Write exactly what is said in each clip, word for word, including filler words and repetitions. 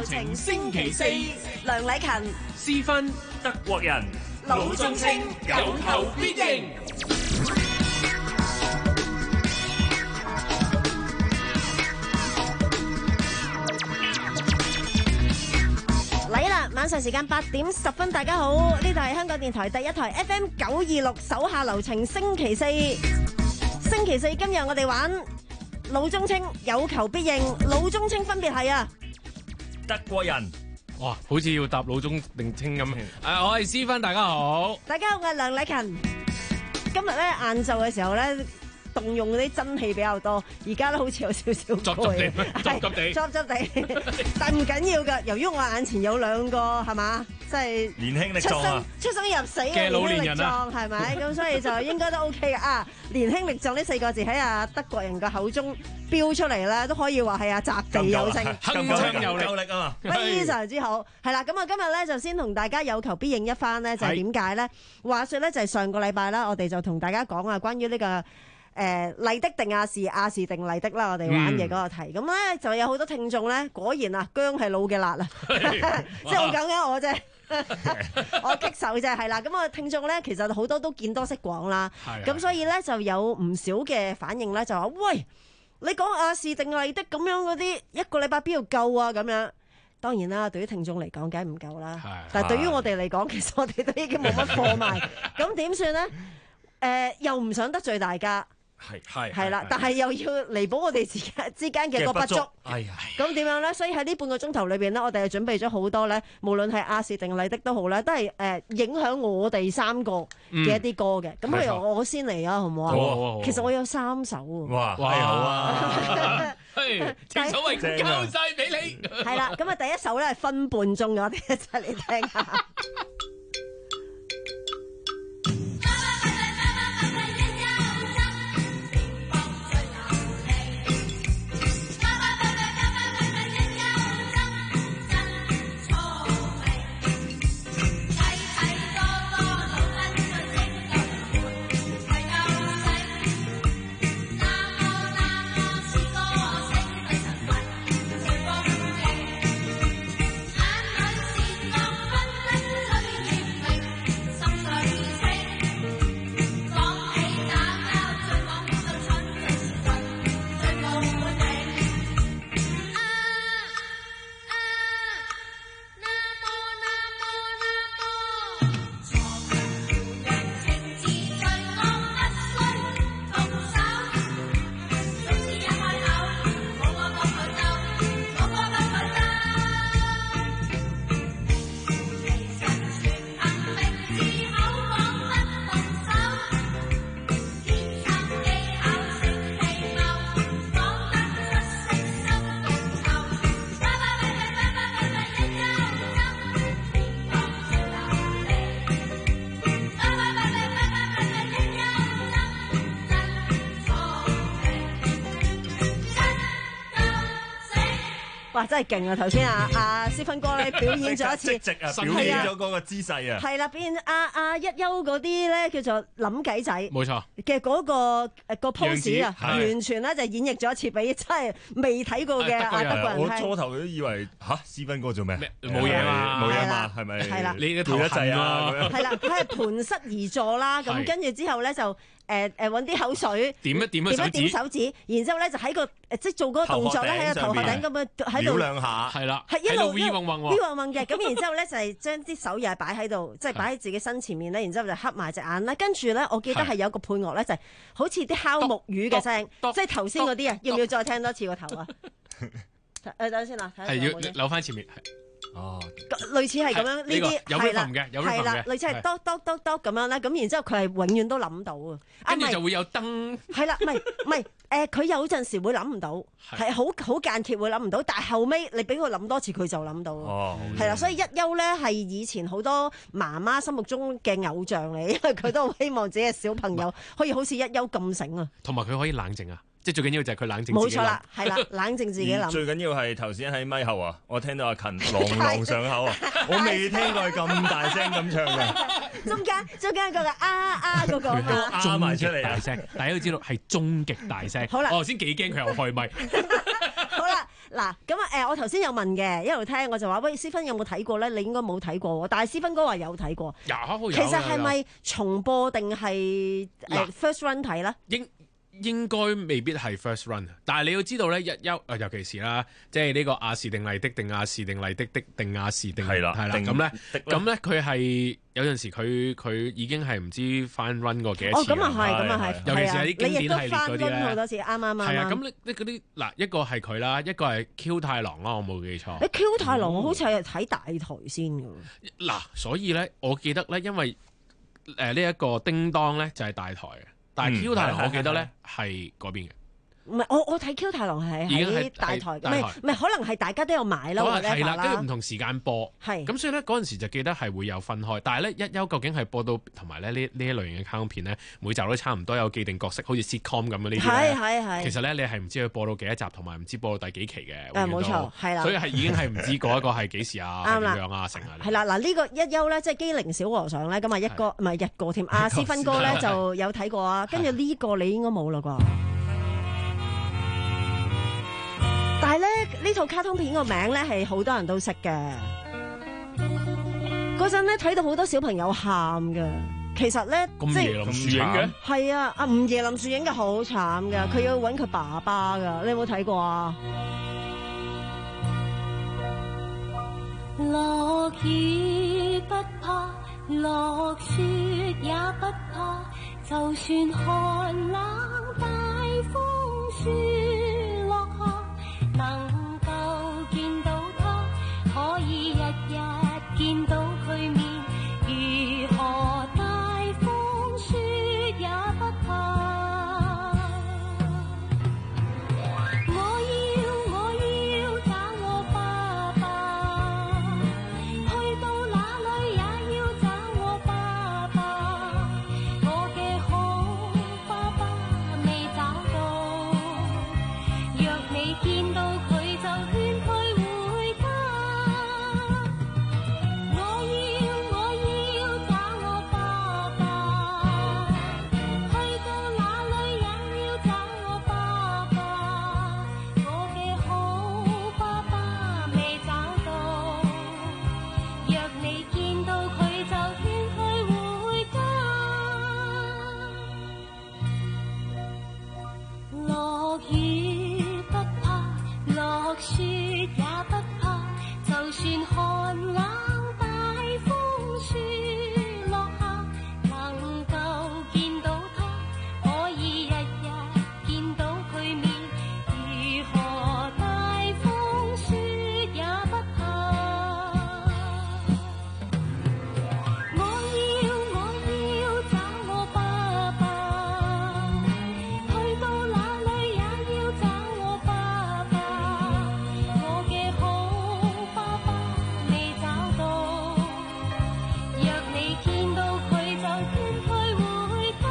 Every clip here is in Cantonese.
情星期四， 梁禮勤、 私分德國人，魯中清有求必應。 嚟啦！晚上時間八點十分，大家好，呢度係香港電台第一台 F M 九二六手下留情星期四。星期四今日我哋玩魯中清有求必應，魯中清分別係啊德國人， 哇，好似要答魯中定清咁。誒、啊，我係私分，大家好。 大家好，我係梁禮勤。今日咧晏晝嘅時候咧，動用嗰啲真氣比較多，而家咧好似有少少執執地，執執地， 執執地，但唔緊要㗎。由於我眼前有兩個係嘛，即係年輕力出生壯啊！ 出生入死嘅老年人啊， 係咪？咁所以就應該都 OK 嘅啊！年輕力壯呢四個字喺啊德國人嘅口中飆出嚟咧，都可以話係啊擲地有聲， 鏗鏘有力夠力啊嘛！ 非常之好。係啦，咁啊今日咧就先同大家有求必應一番咧，就係點解咧？話說咧就係上個禮拜啦，我哋就同大家講啊，關於呢個。誒麗的定亞視，亞視定麗的啦，我哋玩嘅嗰個題，咁咧、嗯、就有好多聽眾咧，果然啊薑係老嘅辣啊，即係我講緊我啫，我棘手啫，係啦，咁啊聽眾咧其實好多都見多識廣啦，咁所以咧就有唔少嘅反應咧，就話喂，你講亞視定麗的咁樣嗰啲一個禮拜邊度夠啊咁樣？當然啦，對於聽眾嚟講梗係唔夠啦，但係對於我哋嚟講，其實我哋都已經冇乜貨賣，咁點算咧？誒、呃、又唔想得罪大家。 係係係啦，但係又要彌補我哋之間之間嘅個不足。 哎呀， 咁點樣咧？所以喺呢半個鐘頭裏邊咧，我哋係準備咗好多咧，無論係亞視定麗的都好咧，都係誒影響我哋三個嘅一啲歌嘅。咁不如我先嚟啊，好唔好啊？ 好， 其實我有三首喎。 哇，係好啊！ 係正所謂交晒俾你。 係啦，咁啊第一首咧係分半鐘嘅，我哋一齊嚟聽下。哇！真係勁啊！頭先啊，阿思芬哥咧表演咗一次， 直啊，表演咗嗰個姿勢啊， 係啦，表演阿阿一休嗰啲咧叫做諗計仔， 冇錯嘅嗰個誒個 pose 啊， 樣完全咧就演繹咗一次俾真係未睇過嘅阿德國人聽。 我初頭都以為嚇思芬哥做咩？ 冇嘢嘛， 冇嘢嘛，係咪？ 係啦， 你嘅頭痕啊， 係啦，佢係盤膝而坐啦，咁跟住之後咧就誒誒揾啲口水點一點一點一點手指，然之後咧就喺個即係做嗰個動作咧喺個頭殼頂咁樣喺度撩兩下， 係啦， 係一路 V 嗡嗡 ，V 嗡嗡嘅。咁然之後咧就係將啲手又係擺喺度，即係擺喺自己身前面咧，然之後就黑埋隻眼啦。跟住咧，我記得係有個配樂咧，就係好似啲敲木魚嘅聲，即係頭先嗰啲啊。要唔要再聽多次個頭啊？誒，等先啦，睇下係要扭翻前面。 哦， 類似係咁樣呢啲係啦，係啦，類似係哆哆哆哆咁樣咧，咁然之後佢係永遠都諗到啊， 跟住就會有燈， 係啦，唔係唔係誒，佢有陣時會諗唔到，係好好間歇會諗唔到，但係後尾你俾佢諗多次，佢就諗到，係啦，所以一休咧係以前好多媽媽心目中嘅偶像嚟，因為佢都好希望自己嘅小朋友可以好似一休咁醒啊， 同埋佢可以冷靜啊。即係最緊要就係佢冷靜自己諗。 冇錯啦，係啦，冷靜自己諗。 最緊要係頭先喺咪後啊，我聽到阿勤朗朗上口啊，我未聽過佢咁大聲咁唱嘅。 中間中間嗰個啊啊嗰個啊嘛， 啊埋出嚟大聲，大家都知道係終極大聲。 好啦， 我頭先幾驚佢又開咪。 好啦， 嗱，咁啊誒，我頭先有問嘅，一路聽我就話喂，思芬有冇睇過咧？你應該冇睇過喎，但係思芬哥話有睇過。 有， 其實係咪重播定係誒 first run 睇咧？ 應應該未必係 first run，但係你要知道咧，一休啊，尤其是啦，即係呢個亞視定麗的定亞視定麗的的定亞視定係啦係啦，咁咧咁咧佢係有陣時佢佢已經係唔知翻 run 過幾多次。 哦，咁啊係，咁啊係， 尤其是係啲經典系列嗰啲咧。 你亦都翻 run 好多次，啱啱啱。 係啊，咁你你嗰啲嗱，一個係佢啦，一個係 Q 太郎啦，我冇記錯。 誒 Q 太郎我好似係睇大台先㗎。 嗱，所以咧，我記得咧，因為誒呢一個叮當咧就係大台嘅。但係 Q 太郎，我記得咧係嗰邊嘅。 唔係，我我睇 Q 太郎係喺大台，唔係唔係，可能係大家都有買啦，或者係啦，跟住唔同時間播。 係。 咁所以咧嗰陣時就記得係會有分開，但係咧一休究竟係播到同埋咧呢呢一類型嘅卡通片咧，每集都差唔多有既定角色，好似 sitcom 咁嘅呢啲。 係係係。 其實咧你係唔知佢播到幾多集，同埋唔知播到第幾期嘅。 誒冇錯，係啦。 所以係已經係唔知嗰一個係幾時啊，點樣啊，成啊。 係啦，嗱呢個一休咧，即係機靈小和尚咧，咁啊一哥唔係一哥添，阿思芬哥咧就有睇過啊，跟住呢個你應該冇啦啩。但係咧呢套卡通片個名咧係好多人都識嘅，嗰陣咧睇到好多小朋友喊㗎。其實咧即係夜林樹影嘅， 係啊，阿吳夜林樹影嘅好慘㗎，佢要搵佢爸爸㗎，你有冇睇過啊？ 落雨不怕，落雪也不怕，就算寒冷大風雪落下，能夠見到他，可以日日見到佢面，如何大風雪也不怕。我要我要找我爸爸，去到哪裏也要找我爸爸，我嘅好爸爸未找到，若你見到佢就勸佢回家。我要我要找我爸爸，去到哪裏也要找我爸爸，我嘅好爸爸未找到，若你見到佢就勸佢回家。落雨不怕，落雪也不怕，就算寒冷大風雪落下，能夠見到他，可以日日見到佢面，如何大風雪也不怕。我要我要找我爸爸，去到哪裏也要找我爸爸，我嘅好爸爸未找到，若你見到佢就勸佢回家。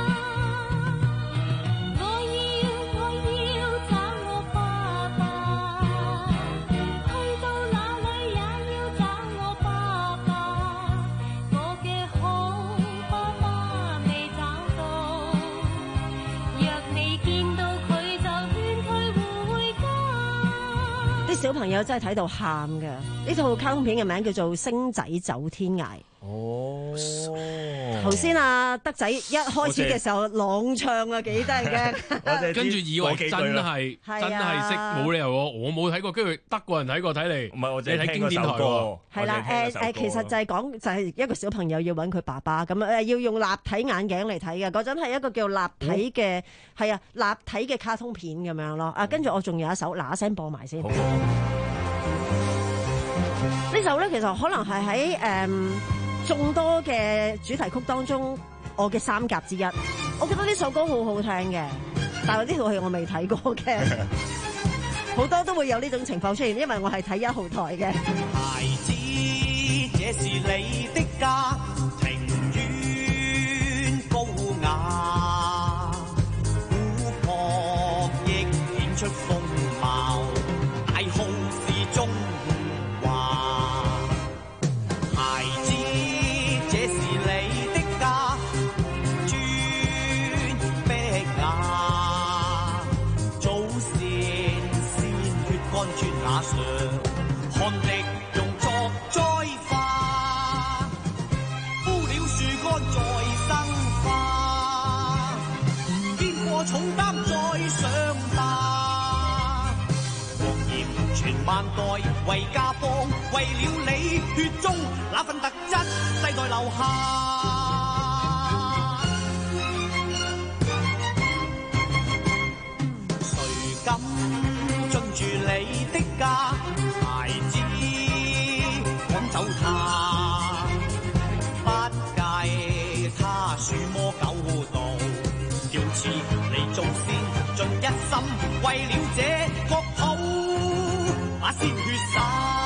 我要我要找我爸爸，去到哪裏也要找我爸爸，我嘅好爸爸未找到，若你見到佢就勸佢回家。 啲小朋友真係睇到喊㗎。呢套卡通片嘅名叫做《星仔走天涯》。 哦， 頭先啊德仔一開始嘅時候朗唱啊，幾得人驚。 跟住以為真係真係識，冇理由喎，我冇睇過，跟住德國人睇過睇嚟。 唔係我你睇經典台喎。 係啦，誒誒，其實就係講就係一個小朋友要揾佢爸爸咁誒，要用立體眼鏡嚟睇嘅。嗰陣係一個叫立體嘅係啊立體嘅卡通片咁樣咯。啊，跟住我仲有一首嗱一聲播埋先。呢首咧其實可能係喺誒眾多嘅主題曲當中，我嘅三甲之一。我覺得呢首歌好好聽嘅，但係呢套戲我未睇過嘅，好多都會有呢種情況出現，因為我係睇一號台嘅。 孩子，這是你的家，庭院高雅，古樸亦顯出風貌，大號是中華。孩子，這是你的家，磚壁瓦，祖先鮮血乾馬上看敵用作栽花，枯了樹幹再生花，肩過重擔再上吧。黃炎傳萬代為家邦，為了你血中那份特質世代留下。敢進住你的家，孩子趕走他，不計他鼠魔狗盜，要似你做先盡一心，為了這國土把鮮血灑。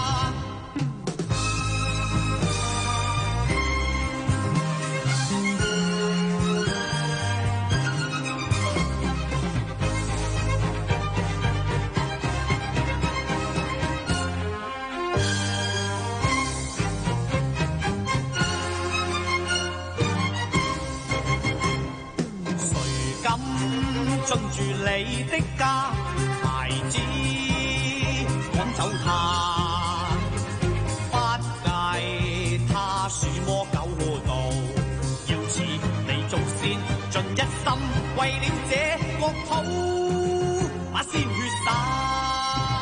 進住你的家，孩子趕走他，不計他鼠魔狗盜，要似你做先盡一心，為了這國土把鮮血灑。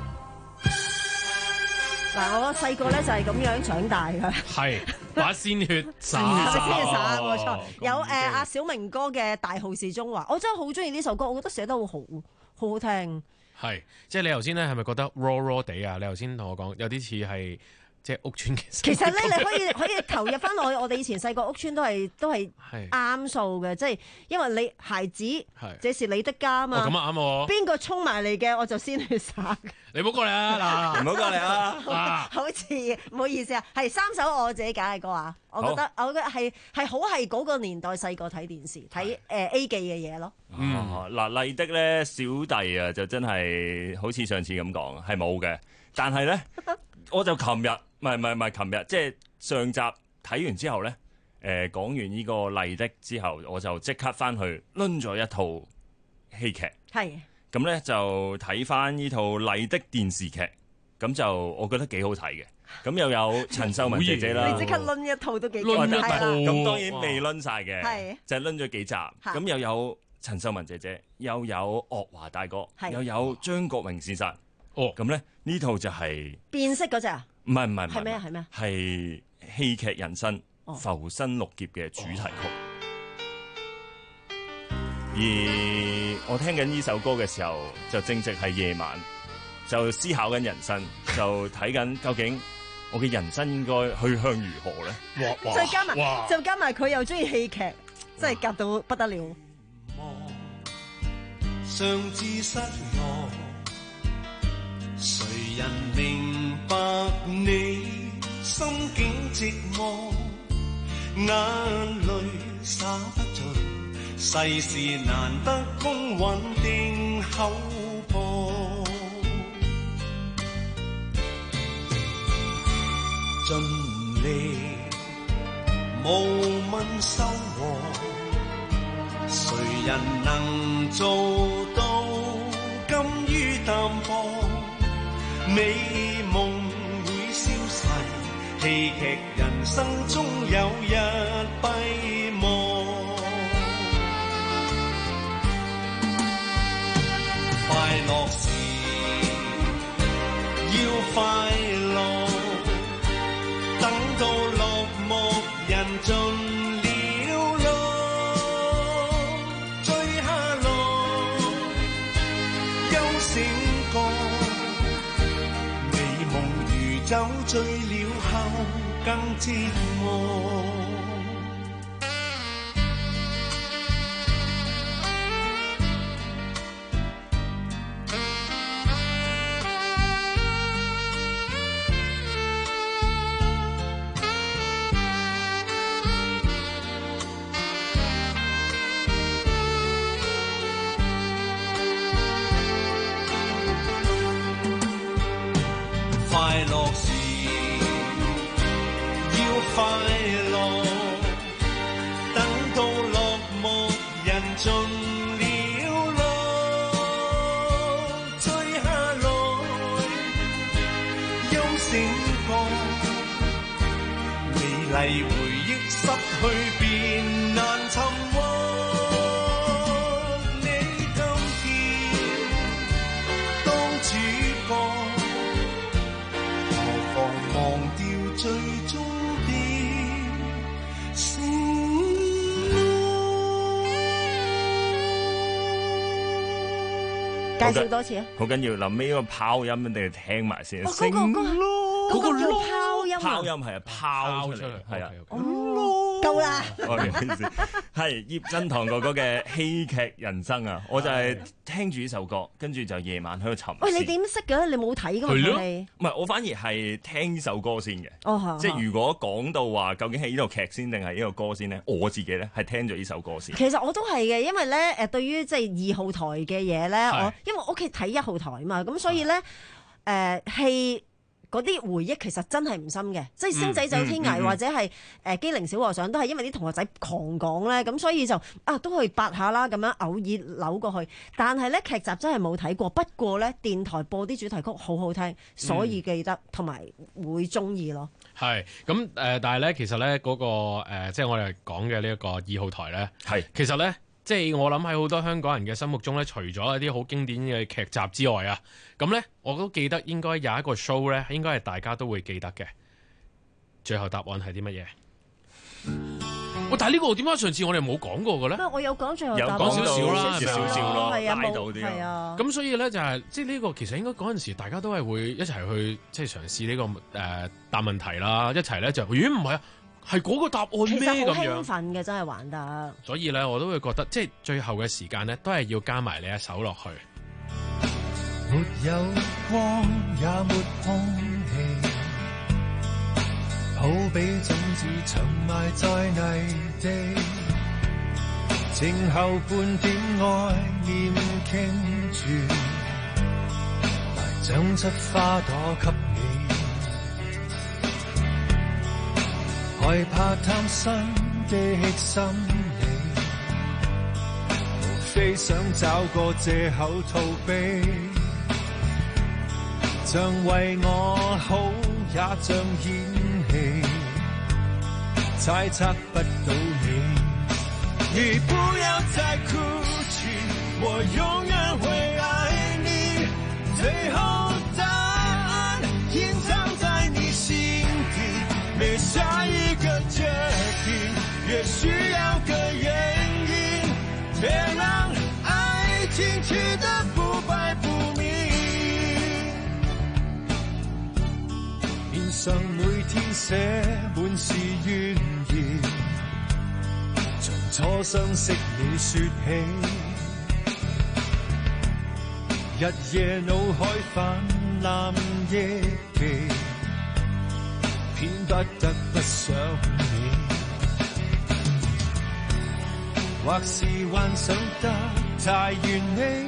嗱，我細個咧就係咁樣長大㗎。 係把鮮血灑， 係咪先灑？冇錯，有誒咁阿小明哥嘅《大號是中華》，我真係好中意呢首歌，我覺得寫得好好，好好聽。 係即係你頭先咧係咪覺得 raw raw 地啊？你頭先同我講有啲似係即係屋村嘅。 其實咧，你可以可以投入翻我我哋以前細個屋村都係都係啱數嘅，即係因為你孩子，這是你的家啊嘛。 咁啊啱喎。邊個衝埋嚟嘅我就鮮血灑。 你唔好過嚟啊！嗱， 唔好過嚟啊！ 好似唔好意思啊，係三首我自己揀嘅歌啊，我覺得我覺得係係好係嗰個年代細個睇電視睇誒 A 記嘅嘢咯。 嗯，嗱麗的咧小弟啊就真係好似上次咁講係冇嘅，但係咧我就琴日唔係唔係唔係琴日，即係上集睇完之後咧，誒、呃、講完呢個麗的之後，我就即刻翻去攆咗一套戲劇。 係。 咁咧就睇翻呢套麗的電視劇，咁就我覺得幾好睇嘅。咁又有陳秀雯姐姐啦， 你即刻攆一套都幾攆一套， 咁當然未攆晒嘅， 係就係攆咗幾集。咁又有陳秀雯姐姐，又有岳華大哥，又有張國榮先生。 哦， 咁咧呢套就係變色嗰隻啊？ 唔係唔係唔係， 係咩係咩？ 係戲劇人生《浮生六劫》嘅主題曲。而我聽緊呢首歌嘅時候，就正值係夜晚，就思考緊人生，就睇緊究竟我嘅人生應該去向如何咧？ 哇！ 再加埋，就加埋佢又中意戲劇，真係夾到不得了。 尚自失落，誰人明白你心境寂寞？眼淚灑不盡。世事難得公允定厚薄，盡力無問收穫，誰人能做到甘於淡薄？美夢會消逝，戲劇人生終有日閉幕。快樂時要快樂，等到落幕人盡了路，追下落休醒過，美夢如酒醉了後更折磨。快樂時要快樂， 麗回憶失去便難尋獲。你今天當主角，何妨忘掉最終的承介紹多次啊！ 好緊要，臨尾嗰個拋音一定要聽埋先。 哦，嗰個嗰個嗰個叫拋音啊！ 拋音係啊，拋出嚟係啊。 哦，夠啦！ 我嘅意思係葉振棠哥哥嘅戲劇人生啊！我就係聽住呢首歌，跟住就夜晚喺度沉思。 喂，你點識嘅咧？你冇睇㗎嘛？你唔係，我反而係聽呢首歌先嘅。 哦， 即係如果講到話究竟係呢套劇先定係呢個歌先咧，我自己咧係聽咗呢首歌先。 其實我都係嘅，因為咧誒，對於即係二號台嘅嘢咧，我因為我屋企睇一號台啊嘛，咁所以咧誒戲。嗰啲回憶其實真係唔深嘅，即係星仔走天涯、嗯嗯嗯、或者係誒機靈小和尚都係因為啲同學仔狂講咧，咁所以就啊都去八下啦，咁樣偶爾扭過去。但係咧劇集真係冇睇過，不過咧電台播啲主題曲好好聽，所以記得同埋、嗯、會中意咯。係咁誒，但係咧其實咧嗰、嗰個、呃、即係我哋講嘅呢一個二號台咧， 係其實咧。即係我諗喺好多香港人嘅心目中咧，除咗一啲好經典嘅劇集之外啊，咁咧我都記得應該有一個 show 咧，應該係大家都會記得嘅。最後答案係啲乜嘢？喂，但係呢個點解上次我哋冇講過嘅咧？ 我有講最後答案， 有講少少啦， 少少咯， 係啊， 拉到啲係啊。 咁所以咧就係、是、即係呢個其實應該嗰陣時大家都係會一齊去即係嘗試呢、這個誒、呃、答問題啦，一齊咧就咦唔係啊？係嗰個答案咩咁樣？ 其實好興奮嘅，真係玩得。 所以咧，我都會覺得，即係最後嘅時間咧，都係要加埋你一手落去。 沒有光，也沒空氣，好比種子沉埋在泥地，靜候半點愛念傾住，來長出花朵給你。害怕貪新的心理，無非想找個藉口逃避，像為我好也像演戲，猜測不到你。你不要再哭泣，我永遠會愛你，最後答案隱藏在你心底，每下一個決定也需要個原因，別讓愛情去得不敗不明。面上每天寫滿是怨言，從初相識你說起，日夜腦海泛濫憶記，偏不得不想你，或是幻想得太完美，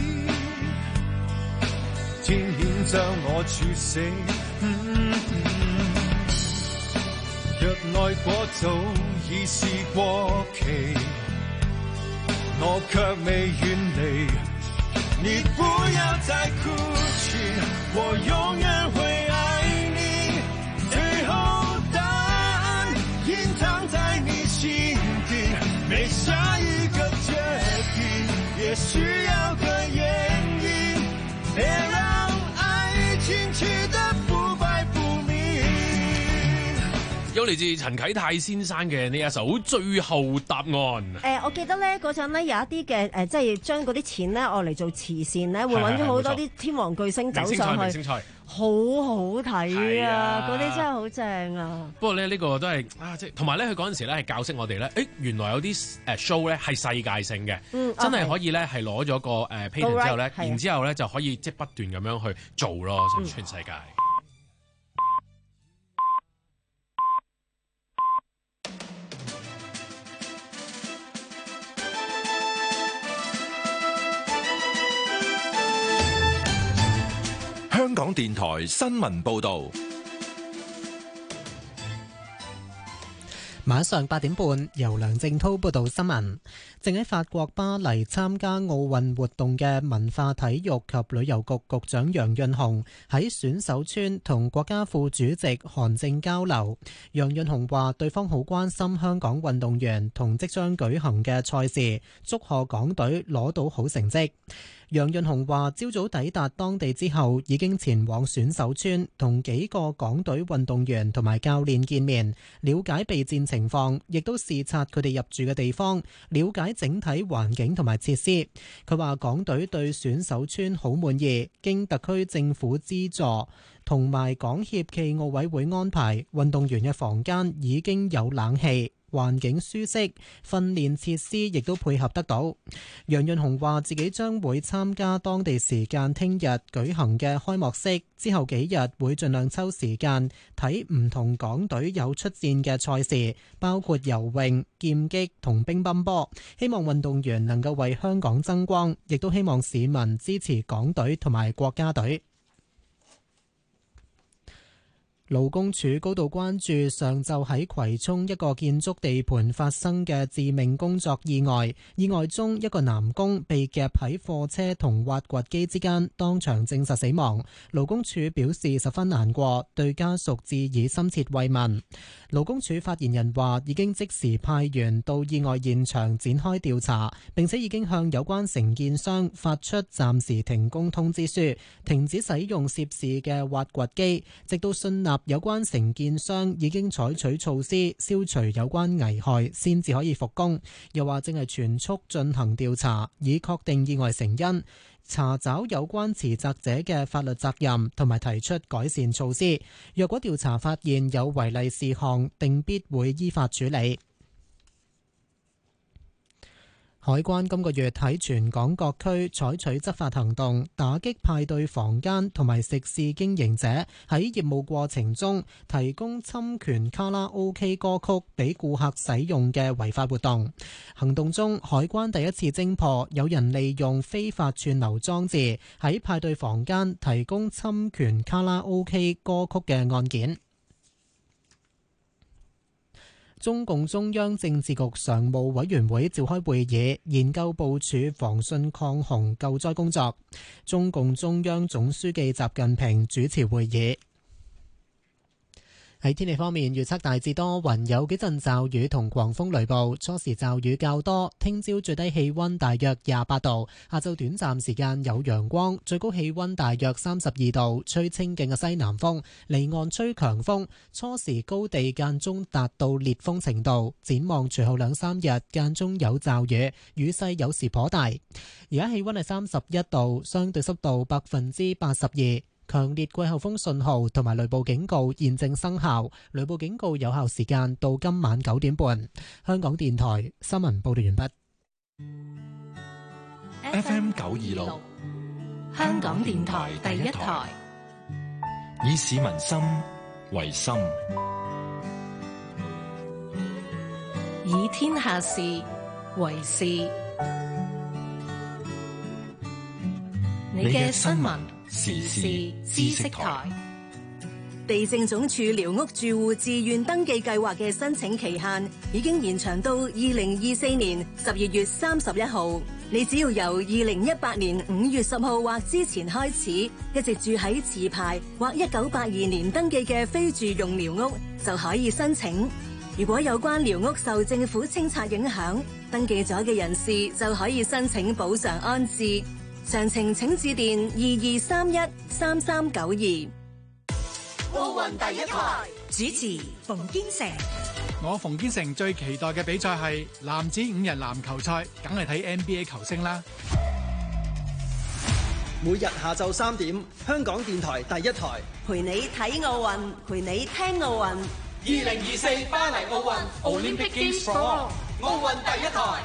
天險將我處死。嗯嗯、若愛果早已是過期，我卻未遠離。你不要再哭泣，我永遠會愛你，最後答案隱藏在你心底，每下一個決定也需要個原因，別讓愛情去得不敗不明。 有嚟自陳啟泰先生嘅呢一首《最後答案》。誒、 呃，我記得咧嗰陣咧有一啲嘅誒，即係將嗰啲錢咧，我嚟做慈善咧，會揾咗好多啲天王巨星走上去， 明星賽， 好好睇啊！嗰啲、啊、真係好正啊！ 不過咧，呢、呢個都係啊，即係同埋咧，佢嗰陣時咧係教識我哋咧，誒原來有啲誒 show 咧係世界性嘅， 嗯、 真係可以咧係攞咗個誒 patent 之後咧， right, 然之後咧就可以即係不斷咁樣去做咯，全世界。嗯香港電台新聞報道。 晚上八點半，由梁正滔報道新聞。正喺法國巴黎參加奧運活動嘅文化體育及旅遊局局長楊潤雄喺選手村同國家副主席韓正交流。楊潤雄話：對方好關心香港運動員同即將舉行嘅賽事，祝賀港隊攞到好成績。楊潤雄話：朝早抵達當地之後，已經前往選手村同幾個港隊運動員同埋教練見面，了解備戰情況，亦都視察佢哋入住嘅地方，了解整體環境同埋設施。佢話港隊對選手村好滿意，經特區政府資助同埋港協暨奧委會安排，運動員嘅房間已經有冷氣，環境舒適，訓練設施亦都配合得到。楊潤雄話自己將會參加當地時間聽日舉行嘅開幕式，之後幾日會盡量抽時間睇唔同港隊有出戰嘅賽事，包括游泳、劍擊同乒乓波，希望運動員能夠為香港爭光，亦都希望市民支持港隊同埋國家隊。勞工處高度關注上晝喺葵涌一個建築地盤發生嘅致命工作意外，意外中一個男工被夾喺貨車同挖掘機之間，當場證實死亡。勞工處表示十分難過，對家屬致以深切慰問。勞工處發言人話，已經即時派員到意外現場展開調查，並且已經向有關承建商發出暫時停工通知書，停止使用涉事嘅挖掘機，直到信納有關承建商已經採取措施消除有關危害，先至可以復工。又話正係全速進行調查，以確定意外成因，查找有關持責者嘅法律責任，同埋提出改善措施。若果調查發現有違例事項，定必會依法處理。海關今個月喺全港各區採取執法行動，打擊派對房間同埋食肆經營者喺業務過程中提供侵權卡拉 OK 歌曲俾顧客使用嘅違法活動。行動中，海關第一次偵破有人利用非法串流裝置喺派對房間提供侵權卡拉 OK 歌曲嘅案件。中共中央政治局常務委員會召開會議，研究部署防汛抗洪救災工作。中共中央總書記習近平主持會議。喺天氣方面，預測大致多雲，有幾陣驟雨同狂風雷暴，初時驟雨較多。聽朝最低氣溫大約廿八度，下晝短暫時間有陽光，最高氣溫大約三十二度，吹清勁嘅西南風，離岸吹強風，初時高地間中達到烈風程度。展望隨後兩三日間中有驟雨，雨勢有時頗大。而家氣溫係三十一度，相對濕度百分之八十二。強烈季候風信號同埋雷暴警告現正生效，雷暴警告有效時間到今晚九點半。香港電台新聞報道完畢。 F M 九二六， 香港電台第一台， 以市民心為心， 以天下事為事。你嘅新聞時事知識台。 地政總署寮屋住戶自願登記計劃嘅申請期限已經延長到二零二四年十二月三十一號。你只要由二零一八年五月十號或之前開始，一直住喺持牌或一九八二年登記嘅非住用寮屋，就可以申請。如果有關寮屋受政府清拆影響，登記咗嘅人士就可以申請補償安置。詳情請致電二二三一三三九二。奧運第一台主持馮堅成。 我馮堅成最期待嘅比賽係男子五人籃球賽，梗係睇 N B A 球星啦。 每日下晝三點，香港電台第一台陪你睇奧運，陪你聽奧運。 二零二四巴黎奧運 Olympic Games for All， 奧運第一台。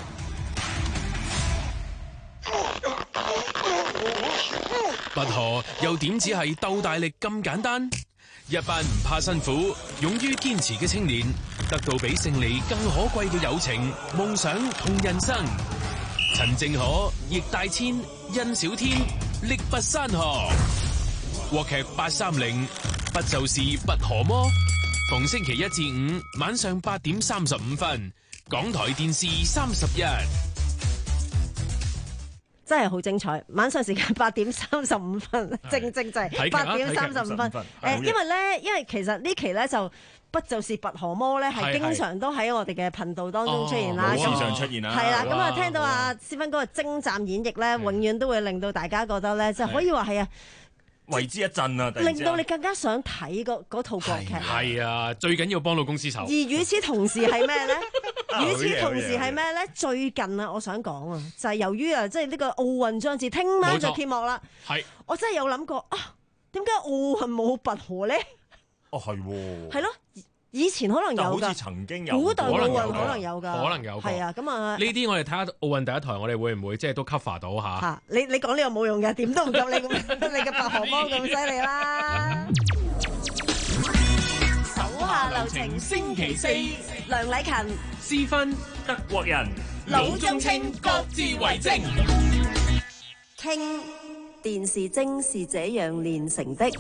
拔河又點止係鬥大力咁簡單？一班唔怕辛苦、勇於堅持嘅青年，得到比勝利更可貴嘅友情、夢想同人生。陳正可、易大千、殷小天力拔山河。國劇八三零，不就是拔河麼？ 逢星期一至五晚上八點三十五分，港台電視三十一。 真係好精彩！晚上時間八點三十五分，正正就係八點三十五分。誒，因為咧，因為其實呢期咧就不就是拔河魔咧，係經常都喺我哋嘅頻道當中出現啦。 經常出現啦。 係啦，咁啊聽到阿思芬嗰個精湛演繹咧，永遠都會令到大家覺得咧，就可以話係啊。 為之一振啊！ 令到你更加想睇嗰套國劇。 係啊，最緊要幫到公司手。 而與此同時係咩咧？與此同時係咩咧？最近啊，我想講啊，就係由於啊，即係呢個奧運將至，聽晚就揭幕啦。 係。 我真係有諗過啊，點解奧運冇拔河咧？ 哦，係喎。 係咯。以前可能有㗎， 好似曾經有， 古代奧運可能有㗎， 可能有， 係啊，咁啊， 呢啲我哋睇下奧運第一台，我哋會唔會即係都 cover 到嚇？ 嚇，你你講呢個冇用嘅，點都唔夠你咁，你嘅拔河魔咁犀利啦！ 手下留情，星期四， 梁禮勤、 思芬、 德國人、 老中青各自為政， 傾電視精是這樣練成的。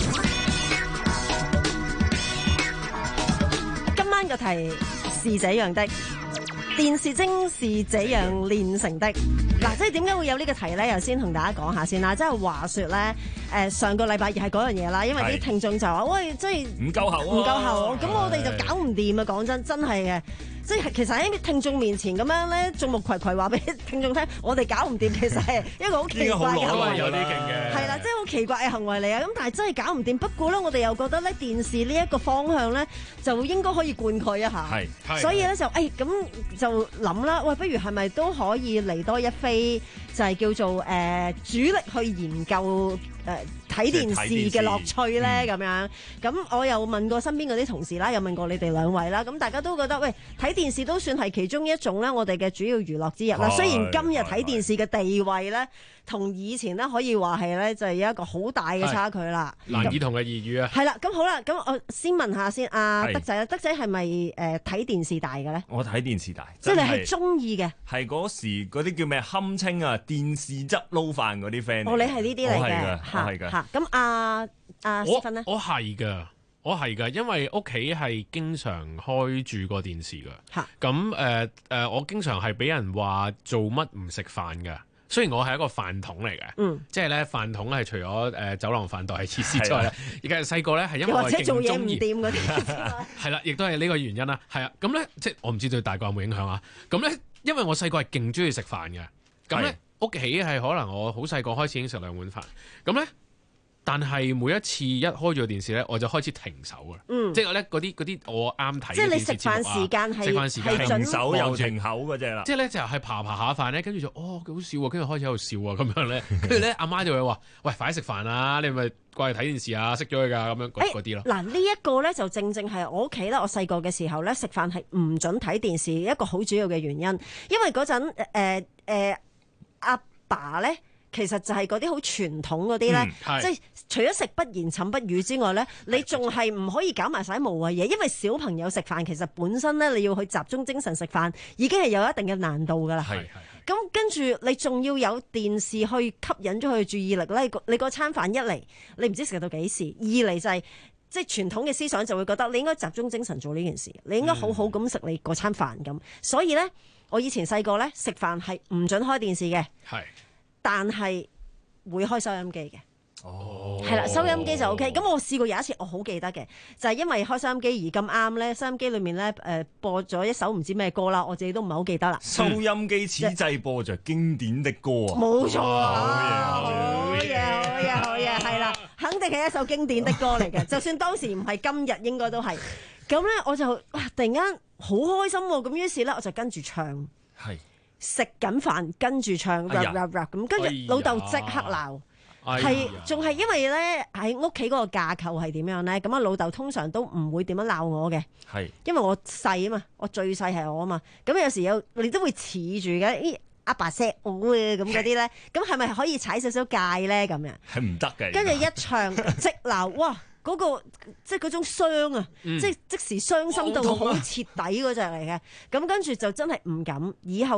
今個題是這樣的，電視精是這樣練成的。嗱，即係點解會有呢個題咧？又先同大家講下先啦。即係話說咧，誒上個禮拜亦係嗰樣嘢啦，因為啲聽眾就話：喂，即係唔夠喉， 唔夠喉，咁我哋就搞唔掂啊！講真，真係嘅。即係其實喺聽眾面前咁樣咧，眾目睽睽話俾聽眾聽，我哋搞唔掂，其實係一個好奇怪嘅行為。 有啲勁嘅。 係啦，即係好奇怪嘅行為嚟啊！咁但係真係搞唔掂。不過咧，我哋又覺得咧，電視呢一個方向咧，就應該可以灌溉一下。 係。 所以咧就誒咁就諗啦，喂，不如係咪都可以嚟多一飛，就係叫做誒、呃、主力去研究誒睇、呃、電視嘅樂趣咧咁、嗯、樣。咁我又問過身邊嗰啲同事啦，又問過你哋兩位啦，咁大家都覺得喂，睇電視都算係其中一種咧，我哋嘅主要娛樂之一啦。雖然今日睇電視嘅地位咧，同以前咧可以話係咧，就係有一個好大嘅差距啦。 難以同嘅言語啊。 係啦，咁好啦，咁我先問下先，阿德仔啦，德仔係咪誒睇電視大嘅咧？ 我睇電視大， 即係你係中意嘅。 係嗰時嗰啲叫咩堪稱啊電視汁撈飯嗰啲 friend。 哦，你係呢啲嚟嘅， 嚇係㗎。 嚇咁阿阿思芬咧？ 我係㗎。我係㗎，因為屋企係經常開住個電視㗎。嚇咁誒誒，我經常係俾人話做乜唔食飯㗎。雖然我係一個飯桶嚟嘅，嗯，即係咧飯桶係除咗誒、呃、酒廊飯袋係設施之外咧，而家細個咧係因為我係勁中意，或者做嘢唔掂嗰啲，係啦，亦都係呢個原因啦。係啊，咁咧即係我唔知對大個有冇影響啊。咁咧，因為我細個係勁中意食飯嘅，咁咧屋企係可能我好細個開始已經食兩碗飯，咁咧。但係每一次一開咗電視咧，我就開始停手嘅，嗯、即係咧嗰啲嗰啲我啱睇。即係你食飯時間係食飯時間停手又停口嗰隻啦。 即係咧就係爬爬下飯咧，跟住就哦幾好笑啊，跟住開始喺度笑啊咁樣咧，跟住咧阿媽就會話：喂，快啲食飯啊！你咪過嚟睇電視啊，熄咗佢㗎咁樣嗰啲咯。嗱、欸、呢一個咧就正正係我屋企咧，我細個嘅時候咧食飯係唔準睇電視，一個好主要嘅原因，因為嗰陣誒誒阿爸咧。其實就係嗰啲好傳統嗰啲咧，嗯、即係除咗食不言寢不語之外咧，你仲係唔可以搞埋晒無謂嘢，因為小朋友食飯其實本身咧，你要去集中精神食飯，已經係有一定嘅難度㗎啦。係係。咁跟住你仲要有電視去吸引咗佢嘅注意力咧，你嗰餐飯一嚟，你唔知食到幾時；二嚟就係、是、即係傳統嘅思想就會覺得你應該集中精神做呢件事，你應該好好咁食你嗰餐飯咁。嗯、所以咧，我以前細個咧食飯係唔準開電視嘅。係。但係會開收音機嘅，哦，係啦，收音機就 O K。咁我試過有一次，我好記得嘅，就係、是、因為開收音機而咁啱咧，收音機裏面咧誒播咗一首唔知咩歌啦，我自己都唔係好記得啦。 收音機此際播着經典的歌啊， 冇錯啊，好嘢，好嘢，好嘢，係啦，肯定係一首經典的歌嚟嘅，就算當時唔係今日，應該都係。咁咧我就哇突然間好開心喎，咁於是咧我就跟住唱。係。食緊飯跟住唱 rap rap rap 咁，跟住老豆即刻鬧，係仲係因為咧喺屋企嗰個架構係點樣咧？咁啊老豆通常都唔會點樣鬧我嘅，係因為我細啊嘛，我最細係我啊嘛，咁有時有你都會恃住嘅，咦阿爸錫我嘅咁嗰啲咧，咁係咪可以踩少少界咧？咁樣係唔得嘅。 跟住一唱即鬧，哇！嗰、那個即係嗰種傷啊，嗯、即係即時傷心到好徹底嗰隻嚟嘅，咁跟住就真係唔敢以後。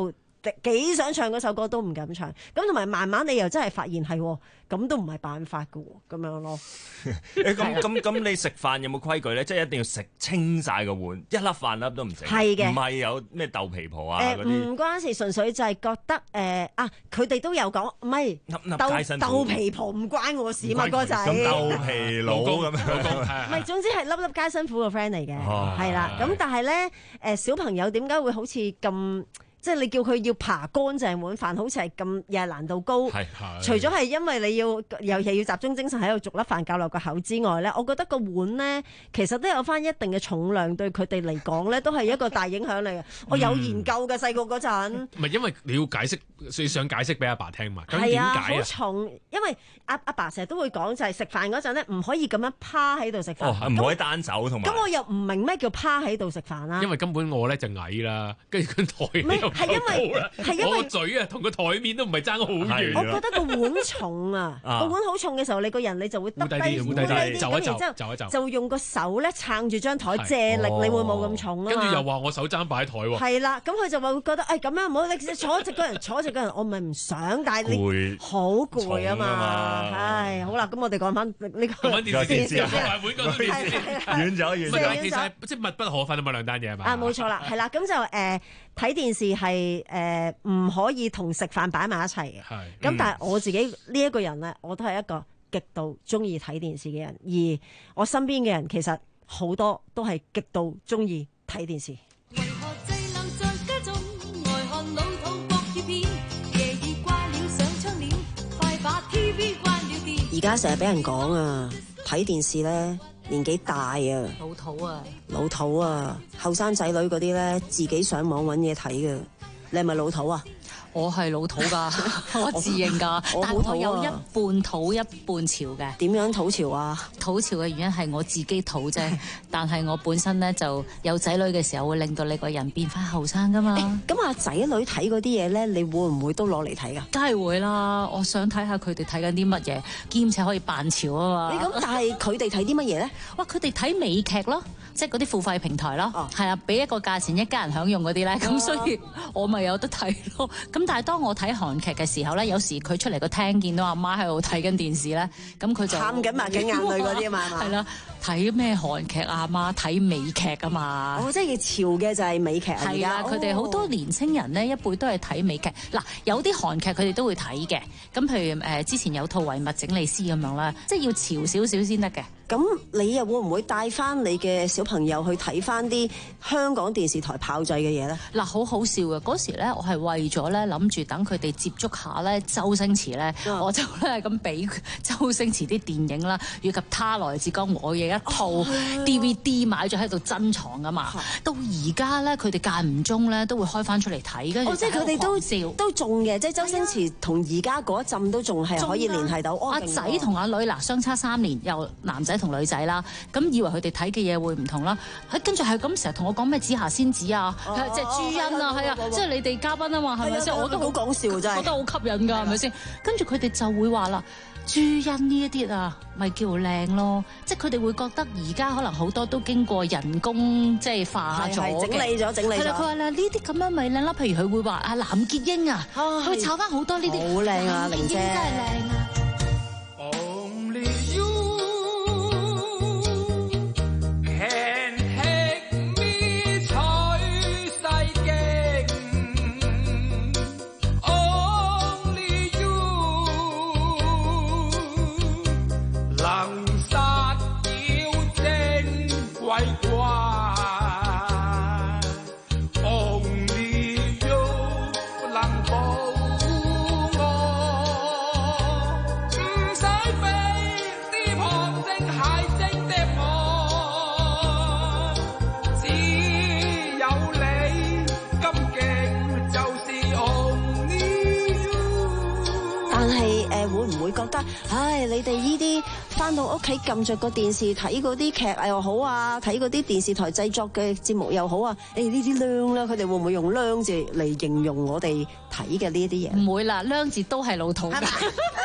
幾想唱嗰首歌都唔敢唱。咁同埋慢慢你又真係發現係咁都唔係辦法㗎喎，咁樣咯。 咁咁咁，你食飯有冇規矩咧？即係一定要食清晒個碗，一粒飯粒都唔食。 係嘅， 唔係有咩豆皮婆啊嗰啲。 誒唔關事，純粹就係覺得誒啊，佢哋都有講，唔係豆豆皮婆唔關我事嘛，哥仔。 咁豆皮佬咁樣， 唔係，總之係粒粒皆辛苦個 friend 嚟嘅，係啦。咁但係咧誒，小朋友點解會好似咁？即係你叫佢要爬乾淨碗飯，好似係咁又係難度高。除咗係因為你要又係要集中精神喺度逐粒飯較落個口之外咧，我覺得個碗咧其實都有翻一定嘅重量，對佢哋嚟講咧都係一個大影響嚟嘅。我有研究嘅細個嗰陣。 唔係因為你要解釋，所以想解釋俾阿爸聽嘛。咁點解啊？ 好重，因為阿阿爸成日都會講就係食飯嗰陣咧唔可以咁樣趴喺度食飯。 哦，唔可以單手同埋。 咁我又唔明咩叫趴喺度食飯啦。 因為根本我咧就矮啦，跟住佢台。係因為係因為我個嘴啊，同個台面都唔係爭好遠。 我覺得個碗重啊，個碗好重嘅時候，你個人你就會耷低， 低低啲，咁然之後就用個手咧撐住張台借力，你會冇咁重啊嘛。 跟住又話我手踭擺喺台喎。 係啦，咁佢就話會覺得誒咁樣唔好，你坐直個人，坐直個人，我唔係唔想，但係你好攰啊嘛。唉，好啦，咁我哋講翻呢個電視啊，大會嗰個電視遠咗遠咗， 其實即係密不可分啊嘛，兩單嘢係嘛？ 啊，冇錯啦，係啦，咁就誒睇電視係誒唔可以同食飯擺埋一齊嘅。係。咁但係我自己呢一個人咧，我都係一個極度中意睇電視嘅人，而我身邊嘅人其實好多都係極度中意睇電視。而家成日俾人講啊，睇電視咧年紀大啊， 老土啊， 老土啊，後生仔女嗰啲咧自己上網揾嘢睇嘅，你係咪老土啊？ 我係老土㗎，我自認㗎，但係我有一半土一半潮嘅。 點樣土潮啊？ 土潮嘅原因係我自己土啫，但係我本身咧就有仔女嘅時候，會令到你個人變翻後生㗎嘛。 咁阿仔女睇嗰啲嘢咧，你會唔會都攞嚟睇㗎？ 梗係會啦，我想睇下佢哋睇緊啲乜嘢，兼且可以扮潮啊嘛。 咁但係佢哋睇啲乜嘢咧？ 哇！佢哋睇美劇咯。即係嗰啲付費平台咯，係啊，俾一個價錢一家人享用嗰啲咧，咁所以我咪有得睇咯。咁但係當我睇韓劇嘅時候咧，有時佢出嚟個廳見到阿媽喺度睇緊電視咧，咁佢就喊緊埋緊眼淚嗰啲啊嘛， 係啦，睇咩韓劇啊媽？睇美劇啊嘛。 哦，即係潮嘅就係美劇啊。 係啊，佢哋好多年青人咧一輩都係睇美劇。嗱，有啲韓劇佢哋都會睇嘅。咁譬如誒之前有套遺物整理師咁樣啦，即係要潮少少先得嘅。 咁你又會唔會帶翻你嘅小朋友去睇翻啲香港電視台炮製嘅嘢咧？ 嗱，好好笑嘅嗰時咧，我係為咗咧諗住等佢哋接觸下咧周星馳咧，嗯、我就咧咁俾周星馳啲電影啦，以及他來自江湖嘅一套 D V D 買咗喺度珍藏噶嘛。哦、到而家咧，佢哋間唔中咧都會開翻出嚟睇，跟住、哦、 即係佢哋都笑都仲嘅，即係周星馳同而家嗰一陣都仲係可以聯繫到。 阿仔同阿女嗱相差三年，又男仔同女仔啦，咁以為佢哋睇嘅嘢會唔同啦，跟住係咁成日同我講咩紫霞仙子啊，即係朱茵啊，係啊，即係你哋嘉賓啊嘛，係咪先？我都好講笑真係，覺得好吸引㗎，係咪先？跟住佢哋就會話啦，朱茵呢一啲啊，咪叫靚咯，即係佢哋會覺得而家可能好多都經過人工即係化咗嘅， 整理咗整理咗。 係啦，佢話咧呢啲咁樣咪靚啦，譬如佢會話啊藍潔瑛啊，佢會炒翻好多呢啲， 好靚啊，玲姐真係靚啊。覺得唉，你哋呢啲翻到屋企撳着個電視睇嗰啲劇又好啊，睇嗰啲電視台製作嘅節目又好啊，誒呢啲娘啦，佢哋會唔會用娘字嚟形容我哋睇嘅呢啲嘢？ 唔會啦，娘字都係老土嘅。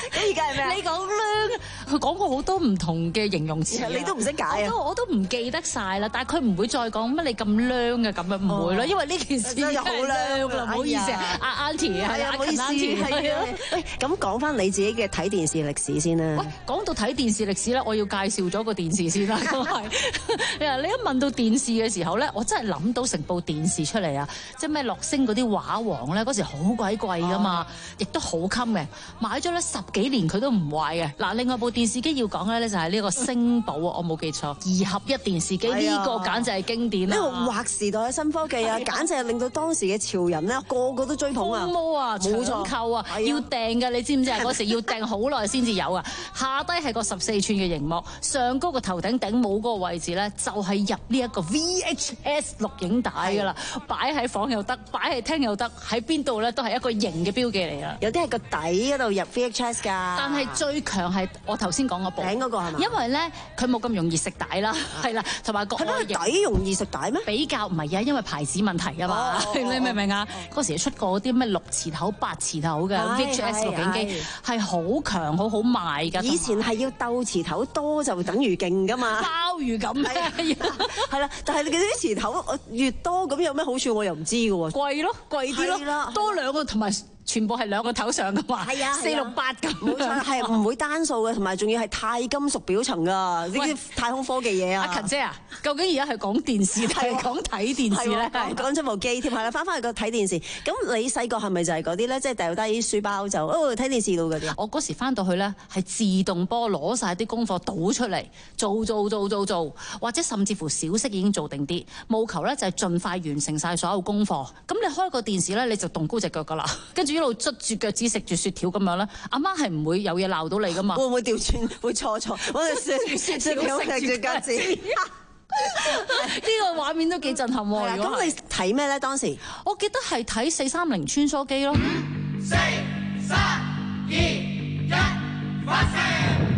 咁而家係咩啊？ 你講靚，佢講過好多唔同嘅形容詞， 你都唔識解啊？ 我都我都唔記得晒啦，但係佢唔會再講乜你咁靚嘅咁樣，唔會咯，因為呢件事真係好靚啦，唔好意思啊，阿 Auntie 係啊，唔好意思，係啊。喂，咁講翻你自己嘅睇電視歷史先啦。 喂，講到睇電視歷史咧，我要介紹咗個電視先啦，都係。你一問到電視嘅時候咧，我真係諗到成部電視出嚟啊！即係咩樂星嗰啲畫王咧，嗰時好鬼貴噶嘛，亦都好襟嘅，買咗咧十幾年佢都唔壞嘅。嗱，另外部電視機要講嘅咧就係呢個星寶啊，我冇記錯，二合一電視機呢個簡直係經典啦！ 呢個劃時代嘅新科技啊，簡直係令到當時嘅潮人咧個個都追捧啊！ 冇啊， 冇搶購啊，要訂嘅，你知唔知啊？嗰時要訂好耐先至有啊！下低係個十四寸嘅熒幕，上高個頭頂頂帽嗰個位置咧，就係入呢一個 V H S 錄影帶㗎啦，擺喺房又得，擺喺廳又得，喺邊度咧都係一個型嘅標記嚟啦。 有啲係個底嗰度入 V H S 㗎， 但係最強係我頭先講嗰部頂嗰個係嘛？ 因為咧佢冇咁容易食帶啦，係啦，同埋個外形底容易食帶咩？ 比較唔係啊，因為牌子問題啊嘛， 哦、 你明唔明啊？嗰、哦、時出過啲咩六磁頭、八磁頭嘅 V H S 錄影機係好強、好好賣㗎。 以前係要鬥磁頭多就等於勁㗎嘛， 鮑魚咁係係啦，但係你啲磁頭越多咁有咩好處我又唔知㗎喎， 貴咯，貴啲咯，多兩個同埋。全部係兩個頭上㗎嘛，係啊，四六八咁， 冇錯，係唔會單數嘅，同埋仲要係鈦金屬表層㗎，呢啲太空科技嘢啊！ 阿勤姐啊，究竟而家係講電視定係講睇電視咧？ 講咗部機添，係啦，翻返去個睇電視。咁你細個係咪就係嗰啲咧？即係掉低書包就哦睇電視度嗰啲？ 我嗰時翻到去咧係自動波攞晒啲功課倒出嚟做做做做做，或者甚至乎小息已經做定啲，務求咧就係盡快完成晒所有功課。咁你開個電視咧你就動高隻腳㗎啦，跟住一路捽住腳趾食住雪條咁樣咧，阿媽係唔會有嘢鬧到你噶嘛？ 會唔會調轉？會錯錯？我哋雪雪雪條食住腳趾，呢個畫面都幾震撼喎！ 咁你睇咩咧？當時我記得係睇四三零穿梭機咯。 四、三、二、一，發射！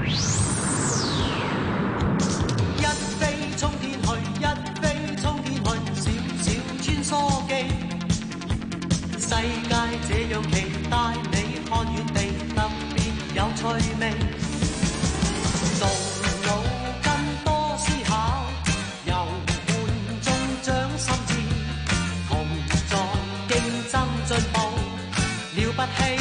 一飛沖天去，一飛沖天去，小小穿梭機。世界這樣期待你看遠地，特別有趣味。動腦筋多思考，由觀眾長心智，同在競爭進步，了不起。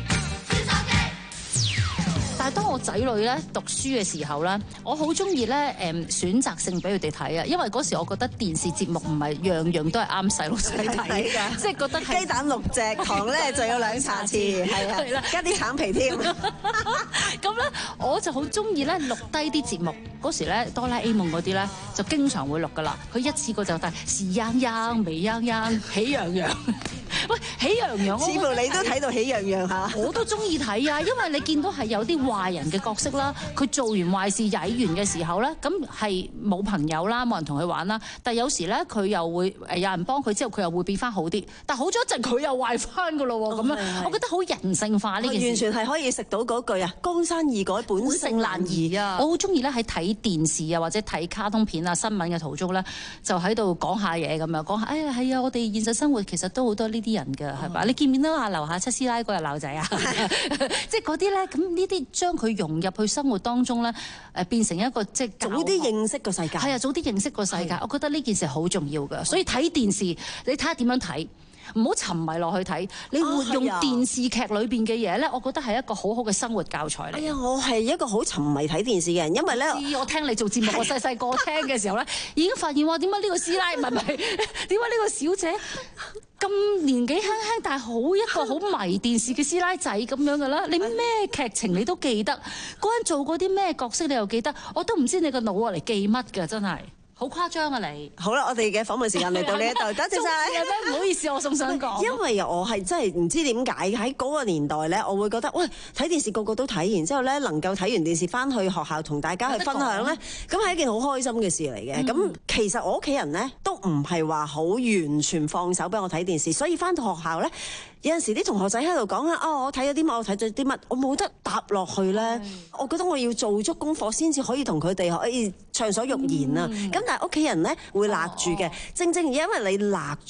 但係當我仔女咧讀書嘅時候咧，我好中意咧誒選擇性俾佢哋睇啊，因為嗰時我覺得電視節目唔係樣樣都係啱細路仔睇嘅，即係覺得雞蛋六隻，糖咧就有兩茶匙，係啊，加啲橙皮添。 咁咧我就好中意咧錄低啲節目，嗰時咧哆啦 A 夢嗰啲咧就經常會錄噶啦，佢一次過就帶喜洋洋、美洋洋、喜洋洋。喂，喜洋洋， 似乎你都睇到喜洋洋嚇， 我都中意睇啊，因為你見到係有啲壞人嘅角色啦，佢做完壞事曳完嘅時候咧，咁係冇朋友啦，冇人同佢玩啦。但係有時咧，佢又會誒有人幫佢之後，佢又會變翻好啲。但係好咗一陣，佢又壞翻噶咯喎，咁樣我覺得好人性化呢件事。 完全係可以食到嗰句啊，江山易改，本性難移啊！ 我好中意咧喺睇電視啊，或者睇卡通片啊、新聞嘅途中咧，就喺度講下嘢咁樣，講下哎呀係啊，我哋現實生活其實都好多呢啲人㗎，係嘛？你見唔見到啊？樓下七師奶嗰日鬧仔啊，即係嗰啲咧，咁呢啲將佢融入去生活當中咧，誒變成一個即係早啲認識個世界。 係啊，早啲認識個世界，我覺得呢件事好重要㗎。所以睇電視，你睇下點樣睇。唔好沉迷落去睇，你活用電視劇裏邊嘅嘢咧，我覺得係一個好好嘅生活教材嚟。 哎呀，我係一個好沉迷睇電視嘅人，因為咧， 我聽你做節目，我細細個聽嘅時候咧，已經發現話點解呢個師奶唔係唔係點解呢個小姐咁年紀輕輕，但係好一個好迷電視嘅師奶仔咁樣㗎啦。你咩劇情你都記得，嗰陣做過啲咩角色你又記得，我都唔知你個腦嚟記乜㗎，真係。好誇張啊你！ 好啦，我哋嘅訪問時間嚟到呢一度，多謝晒。 唔好意思，我仲想講， 因為我係真係唔知點解喺嗰個年代咧，我會覺得喂睇電視個個都睇，然之後咧能夠睇完電視翻去學校同大家去分享咧，咁係一件好開心嘅事嚟嘅。咁、嗯、其實我屋企人咧都唔係話好完全放手俾我睇電視，所以翻到學校咧。有陣時啲同學仔喺度講啊，哦，我睇咗啲乜，我睇咗啲乜，我冇得答落去咧。我覺得我要做足功課先至可以同佢哋可以暢所欲言啊。咁、嗯、但係屋企人咧會勒住嘅，哦、正正因為你勒住。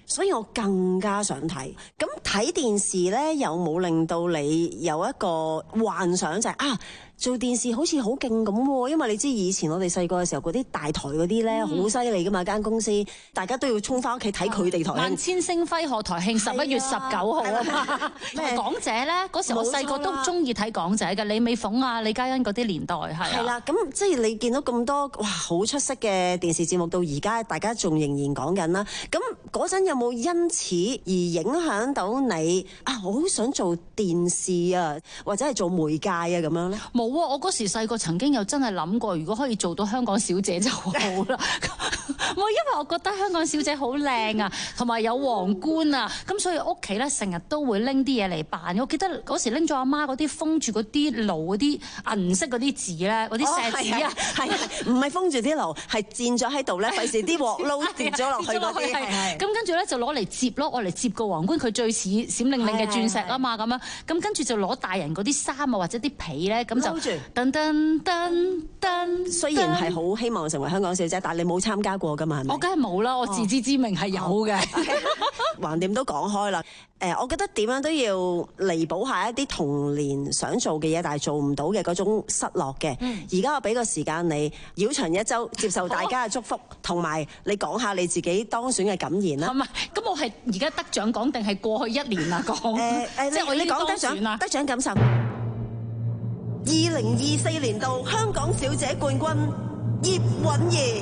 所以我更加想睇。咁睇電視咧，有冇令到你有一個幻想就係、是、啊？做電視好似好勁咁喎，因為你知以前我哋細個嘅時候嗰啲大台嗰啲咧好犀利噶嘛，間公司大家都要衝翻屋企睇佢哋台。 萬千星輝賀台慶十一月十九號啊嘛，咩港姐咧嗰時我細個都中意睇港姐嘅，李美鳳啊、李嘉欣嗰啲年代係啊。 係啦，咁即係你見到咁多哇好出色嘅電視節目，到而家大家仲仍然講緊啦。咁嗰陣有冇因此而影響到你啊？我好想做電視啊，或者係做媒介啊咁樣咧？ 冇啊！我嗰時細個曾經有真係諗過，如果可以做到香港小姐就好啦。我因為我覺得香港小姐好靚啊，同埋有皇冠啊，咁所以屋企咧成日都會拎啲嘢嚟扮。我記得嗰時拎咗阿媽嗰啲封住嗰啲爐嗰啲銀色嗰啲字咧，嗰啲錫紙啊， 係啊，唔係封住啲爐，係墊咗喺度咧，費事啲鑊撈跌咗落去嗰啲。 咁跟住咧就攞嚟摺咯，我嚟摺個皇冠，佢最似閃靈靈嘅鑽石啊嘛，咁樣。咁跟住就攞大人嗰啲衫啊或者啲被咧，咁就噔噔噔噔。 雖然係好希望成為香港小姐，但係你冇參加過㗎嘛？係咪？ 我梗係冇啦，我自知之明係有嘅。 橫掂都講開啦。誒，我覺得點樣都要彌補下一啲童年想做嘅嘢，但係做唔到嘅嗰種失落嘅。而家、嗯、我俾個時間你繞場一周，接受大家嘅祝福，同埋你講下你自己當選嘅感言啦。 係咪？咁我係而家得獎講定係過去一年啊講？誒誒，即係我你講得獎得獎感受。二零二四年度香港小姐冠軍葉韻儀。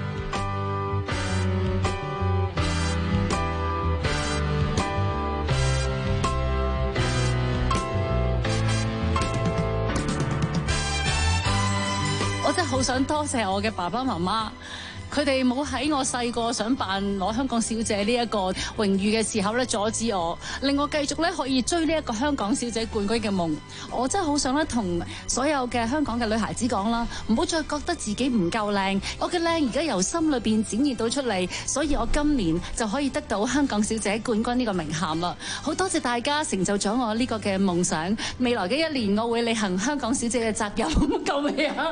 我真係好想多謝我嘅爸爸媽媽，佢哋冇喺我細個想辦攞香港小姐呢一個榮譽嘅時候咧阻止我，令我繼續咧可以追呢一個香港小姐冠軍嘅夢。我真係好想咧同所有嘅香港嘅女孩子講啦，唔好再覺得自己唔夠靚，我嘅靚而家由心裏邊展現到出嚟，所以我今年就可以得到香港小姐冠軍呢個名銜啦。好多謝大家成就咗我呢個嘅夢想，未來嘅一年我會履行香港小姐嘅責任。夠未啊？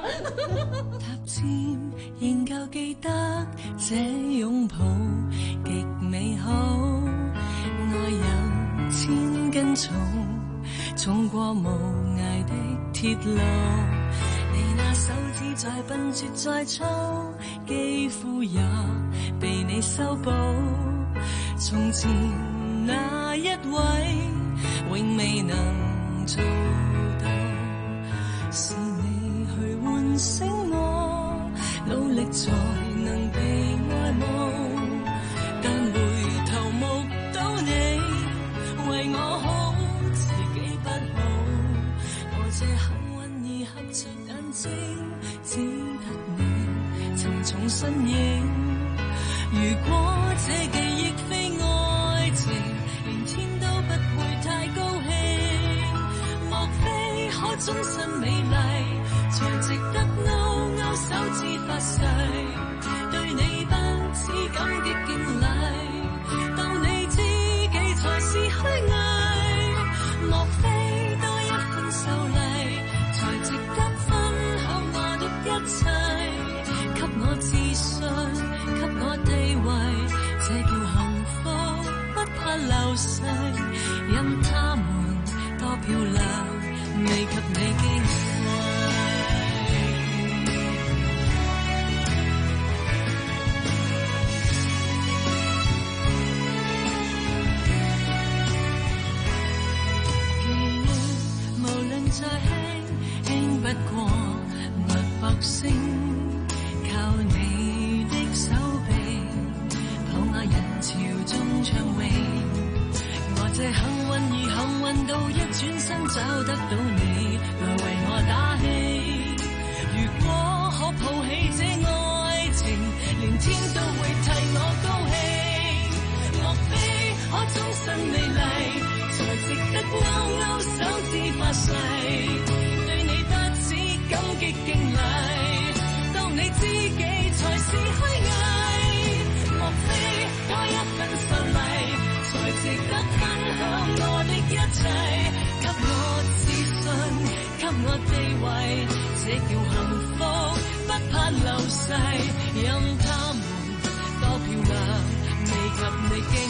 仍舊記得這擁抱極美好，愛有千斤重，重過無涯的鐵路。你那手指再笨拙再粗，肌膚也被你修補。從前那一位永未能做到，是你去喚醒我，努力才能被愛慕，但回頭目睹你為我好，自己不好。我這幸運兒合着眼睛，只得你沉重身影。如果這記憶非愛情，連天都不會太高興。莫非可終身美麗，才值得勾勾手指發誓，對你不止感激敬禮，當你知己才是虛偽。莫非多一份秀麗，才值得分享我的一切，給我自信，給我地位，這叫幸福，不怕流逝，因他們多漂亮，未及你矜貴。再輕輕不過脈搏聲，靠你的手臂抱我人潮中暢泳。我這幸運兒幸運到一轉身找得到你來為我打氣。如果可抱起這愛情，連天都會替我高興。莫非可終身美麗，才值得勾勾手指發誓，對你不止感激敬禮，當你知己才是虛偽。莫非多一份秀麗，才值得分享我的一切，給我自信，給我地位，這叫幸福，不怕流逝，任他們多漂亮，未及你矜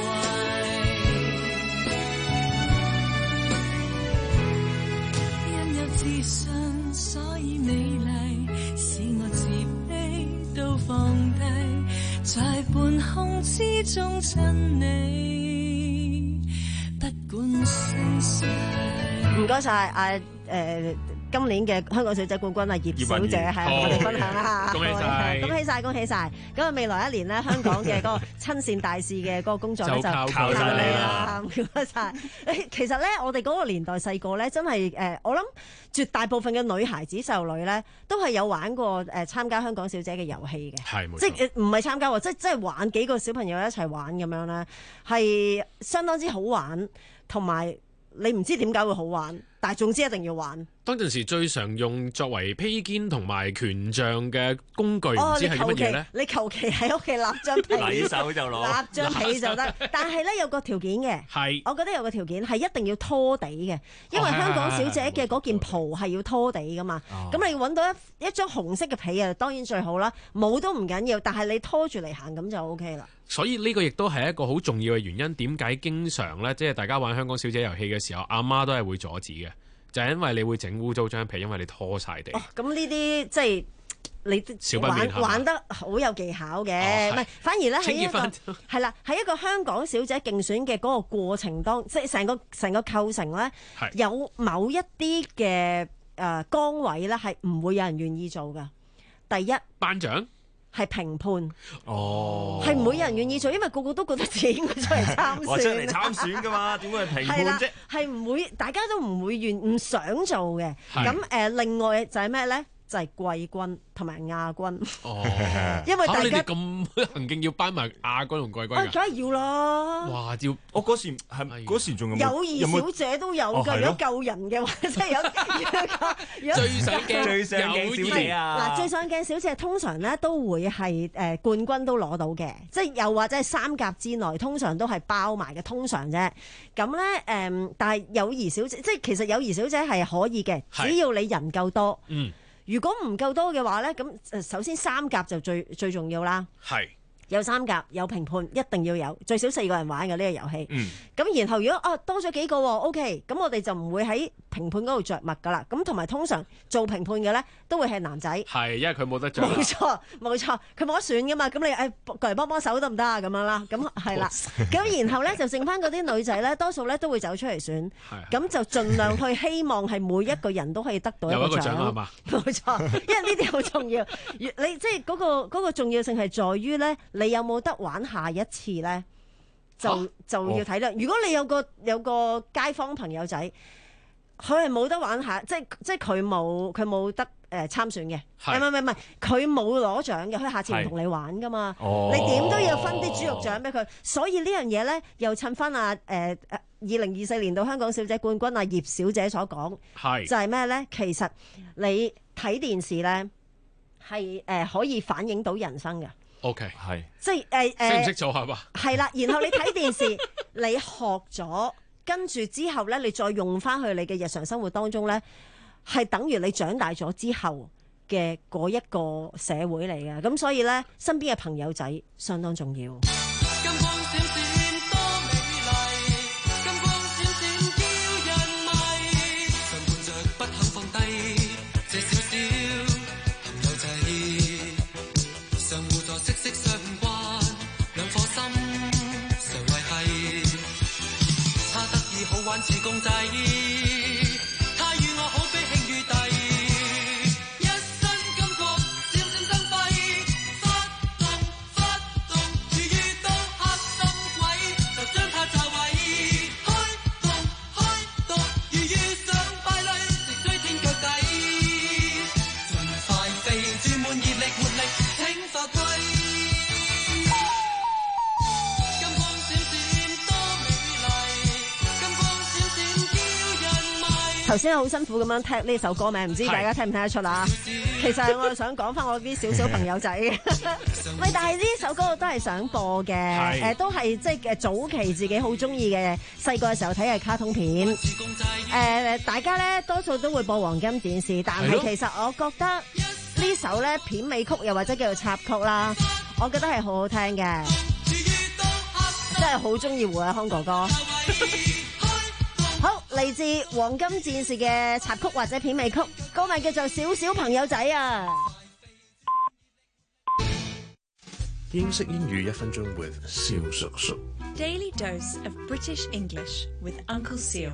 貴，因有自信，所以美麗，使我自卑都放低，在半空之中親你，不管盛世。 唔該晒啊誒。今年嘅香港小姐冠軍啊，葉小姐係同我哋分享啦， 恭喜晒， 恭喜晒，恭喜晒！咁啊，未來一年咧，香港嘅嗰個親善大使嘅嗰個工作咧就靠晒你啦，唔該晒。誒，其實咧，我哋嗰個年代細個咧，真係誒，我諗絕大部分嘅女孩子細路女咧，都係有玩過誒參加香港小姐嘅遊戲嘅， 係冇錯， 即係唔係參加喎，即係即係玩幾個小朋友一齊玩咁樣咧，係相當之好玩，同埋你唔知點解會好玩，但係總之一定要玩。 當陣時最常用作為披肩同埋權杖嘅工具，唔、 哦、 知係乜嘢咧？ 你求其喺屋企立張被， 禮手就攞， 立張被就得。但係咧有個條件嘅， 係我覺得有個條件係一定要拖地嘅，因為香港小姐嘅嗰件袍係要拖地噶嘛。咁、哦、你揾到一一張紅色嘅被啊，當然最好啦。冇都唔緊要，但係你拖住嚟行咁就 O K 啦。 所以呢個亦都係一個好重要嘅原因，點解經常咧，即係大家玩香港小姐遊戲嘅時候，阿媽都係會阻止嘅。就係因為你會整污糟張被，因為你拖晒地。 哦，咁呢啲即係你玩玩得好有技巧嘅，唔係、哦、反而咧喺一個係啦，喺一個香港小姐競選嘅嗰個過程當，即係成個成個構成咧，有某一啲嘅誒崗位咧係唔會有人願意做㗎。第一， 頒獎。 係評判， 哦， 係唔會有人願意做，因為個個都覺得自己應該出嚟參選， 我出嚟參選㗎嘛，點會係評判啫？ 係唔會，大家都唔會願唔想做嘅。咁誒、呃，另外就係咩咧？就係、是、季軍同埋亞軍。 哦， 因為大家咁行徑要頒埋亞軍同季軍㗎， 梗係要啦。 哇！要我嗰時係嗰時仲有友誼小姐都有㗎、哦，如果救人嘅話，即係有有最上鏡最上鏡小姐啊！ 嗱，最上鏡小姐通常咧都會係誒冠軍都攞到嘅，即係又或者係三甲之內，通常都係包埋嘅，通常啫。咁咧誒，但係友誼小姐，即係其實友誼小姐係可以嘅，只要你人夠多。嗯。如果唔夠多嘅話咧，咁首先三甲就最最重要啦。係有三甲，有評判，一定要有最少四個人玩嘅呢個遊戲。嗯，咁然後如果哦多咗幾個，OK，咁我哋就唔會喺評判嗰度着墨噶啦。咁同埋通常做評判嘅咧，都會係男仔。係，因為佢冇得着。冇錯，冇錯，佢冇得選噶嘛。咁你誒過嚟幫幫手得唔得啊？咁樣啦，咁係啦。咁然後咧就剩翻嗰啲女仔咧，多數咧都會走出嚟選。咁就盡量去希望係每一個人都可以得到一個獎。有一個獎啊嘛。冇錯，因為呢啲好重要。你即係嗰個嗰個重要性係在於咧，你有冇得玩下一次咧？就、啊、就要睇啦。如果你有個有個街坊朋友仔，佢係冇得玩下，即係即係佢冇佢冇得誒參選嘅，唔係唔係唔係，佢冇攞獎嘅，佢下次唔同你玩噶嘛。你點都要分啲豬肉獎俾佢。所以呢樣嘢咧，又襯翻啊誒誒二零二四年度香港小姐冠軍啊葉小姐所講，就係咩咧？其實你睇電視咧係誒可以反映到人生嘅。O K，係即係誒誒，識唔識做係嘛？係啦，然後你睇電視，你學咗，跟住之後咧，你再用翻去你嘅日常生活當中咧，係等於你長大咗之後嘅嗰一個社會嚟嘅。咁所以咧，身邊嘅朋友仔相當重要。 玩似公仔，他與我好比兄與弟，一身感覺閃閃生輝，發動發動，如遇到黑心鬼，就將他炸毀，開動開動，如遇上敗類，直追天腳底，盡快飛，注滿熱力活力，請發揮。 頭先好辛苦咁樣聽呢首歌名，唔知大家聽唔聽得出啦？其實我係想講翻我啲小小朋友仔嘅，喂，但係呢首歌都係想播嘅，誒、呃、都係即係早期自己好中意嘅，細個嘅時候睇嘅卡通片。誒、呃，大家咧多數都會播黃金電視，但係其實我覺得呢首咧片尾曲又或者叫做插曲啦，我覺得係好好聽嘅。 真係好中意胡偉康哥哥。好，嚟自《黃金戰士》嘅插曲或者片尾曲，歌名叫做《小小朋友仔》啊。 英式英語一分鐘 with 蕭叔叔。 Daily dose of British English with Uncle Seal.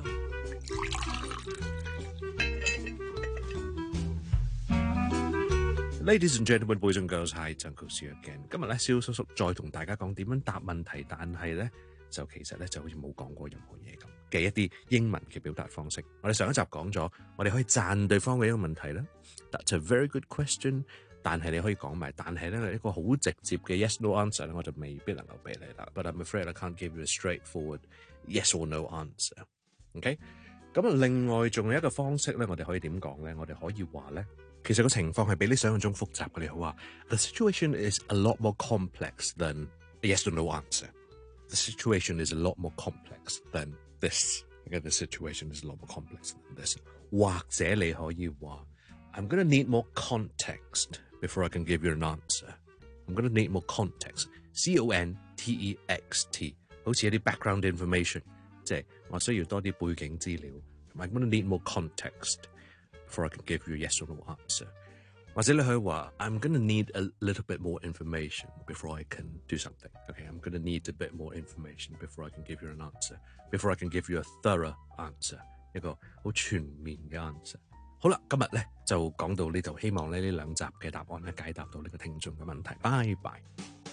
Ladies and gentlemen, boys and girls, hi, it's Uncle Seal again. 今日咧，蕭叔叔再同大家講點樣答問題，但係咧就其實咧就好似冇講過任何嘢咁嘅一啲英文嘅表達方式。我哋上一集講咗，我哋可以讚對方嘅一個問題啦。That's a very good question. 但係你可以講埋，但係咧一個好直接嘅 yes no answer 咧，我就未必能夠俾你啦。But I'm afraid I can't give you a straightforward yes or no answer. OK？ 咁啊，另外仲有一個方式咧，我哋可以點講咧？我哋可以話咧，其實個情況係比你想象中複雜嘅。你好話 The situation is a lot more complex than a yes or no answer. The situation is a lot more complex than this. Okay? The situation is a lot more complex than this. 或者你可以話 I'm gonna need more context before I can give you an answer. I'm gonna need more context. C O N T E X T 好似一啲 background information， 即係我需要多啲背景資料。I'm gonna need more context before I can give you a yes or no answer. 或者你可以話 I'm gonna need a little bit more information before I can do something. Okay, I'm gonna need a bit more information before I can give you an answer. Before I can give you a thorough answer. 一個好全面嘅 answer。好啦，今日咧就講到呢度，希望咧呢兩集嘅答案咧解答到呢個聽眾嘅問題。拜拜！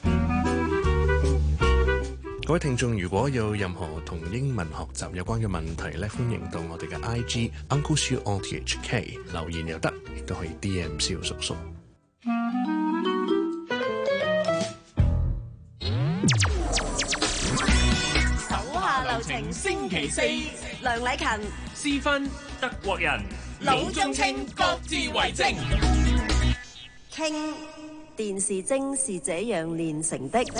各位聽眾，如果有任何同英文學習有關嘅問題咧，歡迎到我哋嘅 I G Uncle Siu R T H K 留言又得，亦都可以 D M 蕭叔叔。 手下留情，星期四，梁禮勤、 思芬、 德國人。 老中青各自為政，傾電視精是這樣練成的。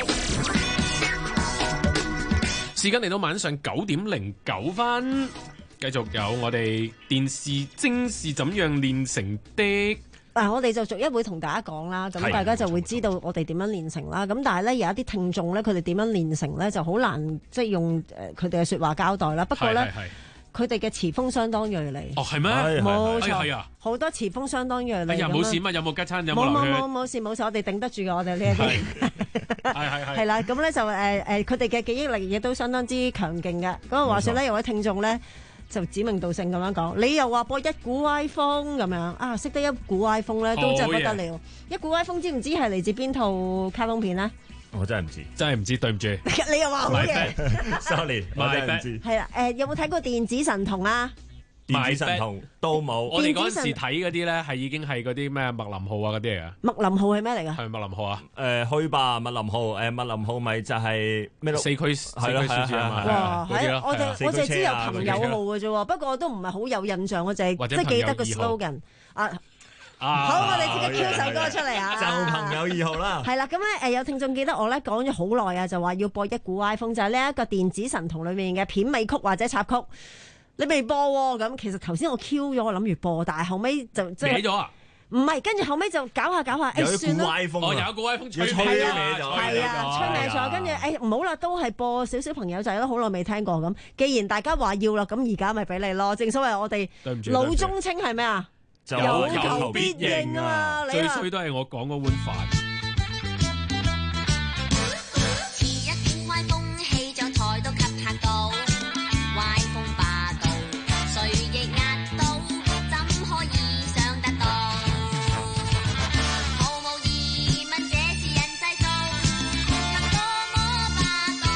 時間嚟到晚上九點零九分，繼續有我哋電視精是怎樣練成的。 嗱，我哋就逐一會同大家講啦，咁大家就會知道我哋點樣練成啦。咁但係咧有一啲聽眾咧，佢哋點樣練成咧就好難，即係用誒佢哋嘅説話交代啦。不過咧。佢哋嘅詞風相當鋭利。 哦，係咩？ 冇錯， 係啊， 好多詞風相當鋭利。 哎呀，冇事乜？有冇吉親？有冇流血？ 冇冇冇冇事冇事，我哋頂得住嘅，我哋呢一啲。 係係係。 係啦，咁咧就誒誒，佢哋嘅記憶力亦都相當之強勁嘅。嗰個話説咧，有位聽眾咧就指名道姓咁樣講，你又話播一股歪風咁樣啊？識得一股歪風咧，都真係不得了。一股歪風知唔知係嚟自邊套卡通片咧？ 我真係唔知， 真係唔知，對唔住。 你又話好嘢 ，sorry， 我真係唔知。 係啦，誒有冇睇過電子神童啊？ 電子神童都冇。 我哋嗰陣時睇嗰啲咧，係已經係嗰啲咩麥林號啊嗰啲嚟噶。 麥林號係咩嚟㗎？ 係麥林號啊？ 誒去吧，麥林號。誒麥林號咪就係咩四驅四驅書書啊嘛。 哇！係我哋我淨係知有朋友號嘅啫喎，不過我都唔係好有印象，我淨係即係記得個 slogan 啊。 啊、 好，我哋即刻 Q 首歌出嚟啊！ 就朋友二號啦。 係啦，咁咧誒有聽眾記得我咧講咗好耐啊，就話要播一股歪風，就係呢一個電子神童裏面嘅片尾曲或者插曲。你未播喎？咁其實頭先我 Q 咗，我諗住播，但係後尾就即係歪咗啊！ 唔係，跟住後尾就搞下搞下，誒算啦。 哦，有一股歪風吹吹歪咗， 係啊，吹歪咗，跟住誒唔好啦，都係播少少朋友仔咯，好耐未聽過咁。既然大家話要啦，咁而家咪俾你咯。正所謂我哋老中青係咩啊？有求必應啊！ 最衰都係我講嗰碗飯。 遲一點歪風，氣象台都吸嚇到，歪風霸道，誰亦壓到，怎可以想得到？毫無疑問，這是人製造，及多麼霸道。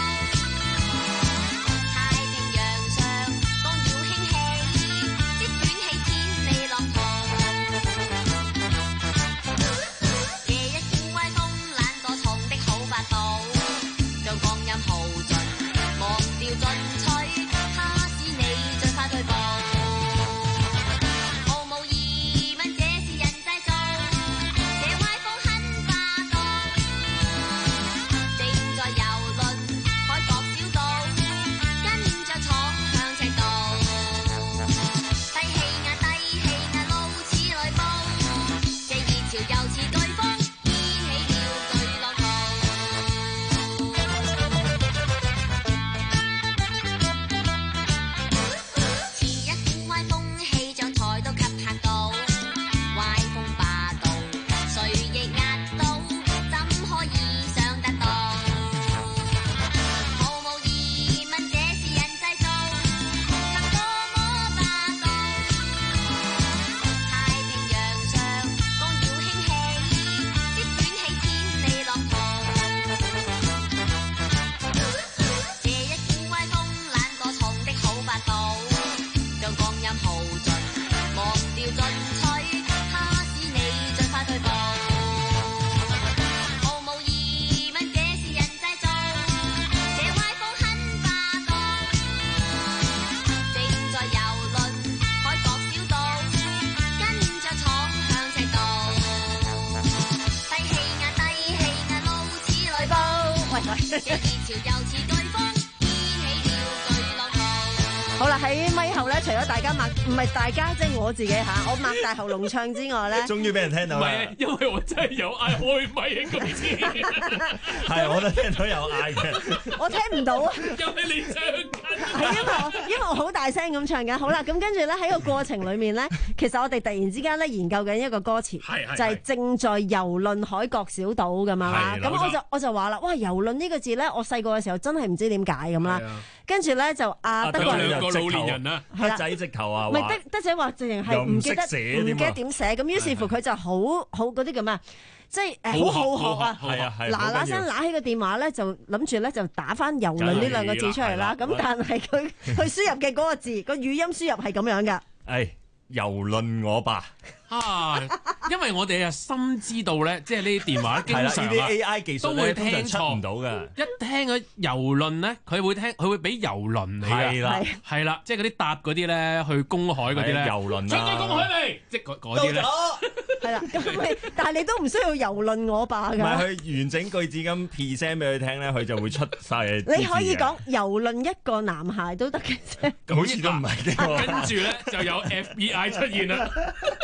太平洋上，光耀興起，即捲起千里浪濤。夜一見好啦，喺咪後咧，除咗大家擘，唔係大家，即係我自己嚇，我擘大喉嚨唱之外咧， 終於俾人聽到啦。 唔係啊，因為我真係有嗌開咪嗰次。 係，我都聽到有嗌嘅。 我聽唔到啊， 因為你唱緊。 係因為我因為我好大聲咁唱緊。好啦，咁跟住咧喺個過程裡面咧，其實我哋突然之間咧研究緊一個歌詞，就係正在遊論海角小島咁樣啦。咁我就我就話啦，哇！遊論呢個字咧，我細個嘅時候真係唔知點解咁啦。跟住咧就阿德國兩個老年人啦， 係啦， 仔直頭啊， 唔係德德仔話直情係唔記得唔記得點寫，咁於是乎佢就好好嗰啲叫咩啊？即係誒好好學啊！ 係啊係， 嗱嗱聲揦起個電話咧，就諗住咧就打翻遊論呢兩個字出嚟啦。咁但係佢佢輸入嘅嗰個字個語音輸入係咁樣㗎。 誒，遊論我吧。 啊，因為我哋啊深知道咧，即係呢啲電話經常啊啲 A I 技術都會聽錯唔到嘅。 一聽佢遊論咧，佢會聽，佢會俾遊輪你嘅。 係啦， 係啦，即係嗰啲搭嗰啲咧，去公海嗰啲咧， 遊輪啊， 出咗公海未？即係嗰嗰啲咧。 係啦，咁你但係你都唔需要遊論我吧㗎。 唔係佢完整句子咁 present 俾佢聽咧，佢就會出晒。 你可以講遊論一個男孩都得嘅啫。 咁好似都唔係嘅。 跟住咧就有 F B I 出現啦。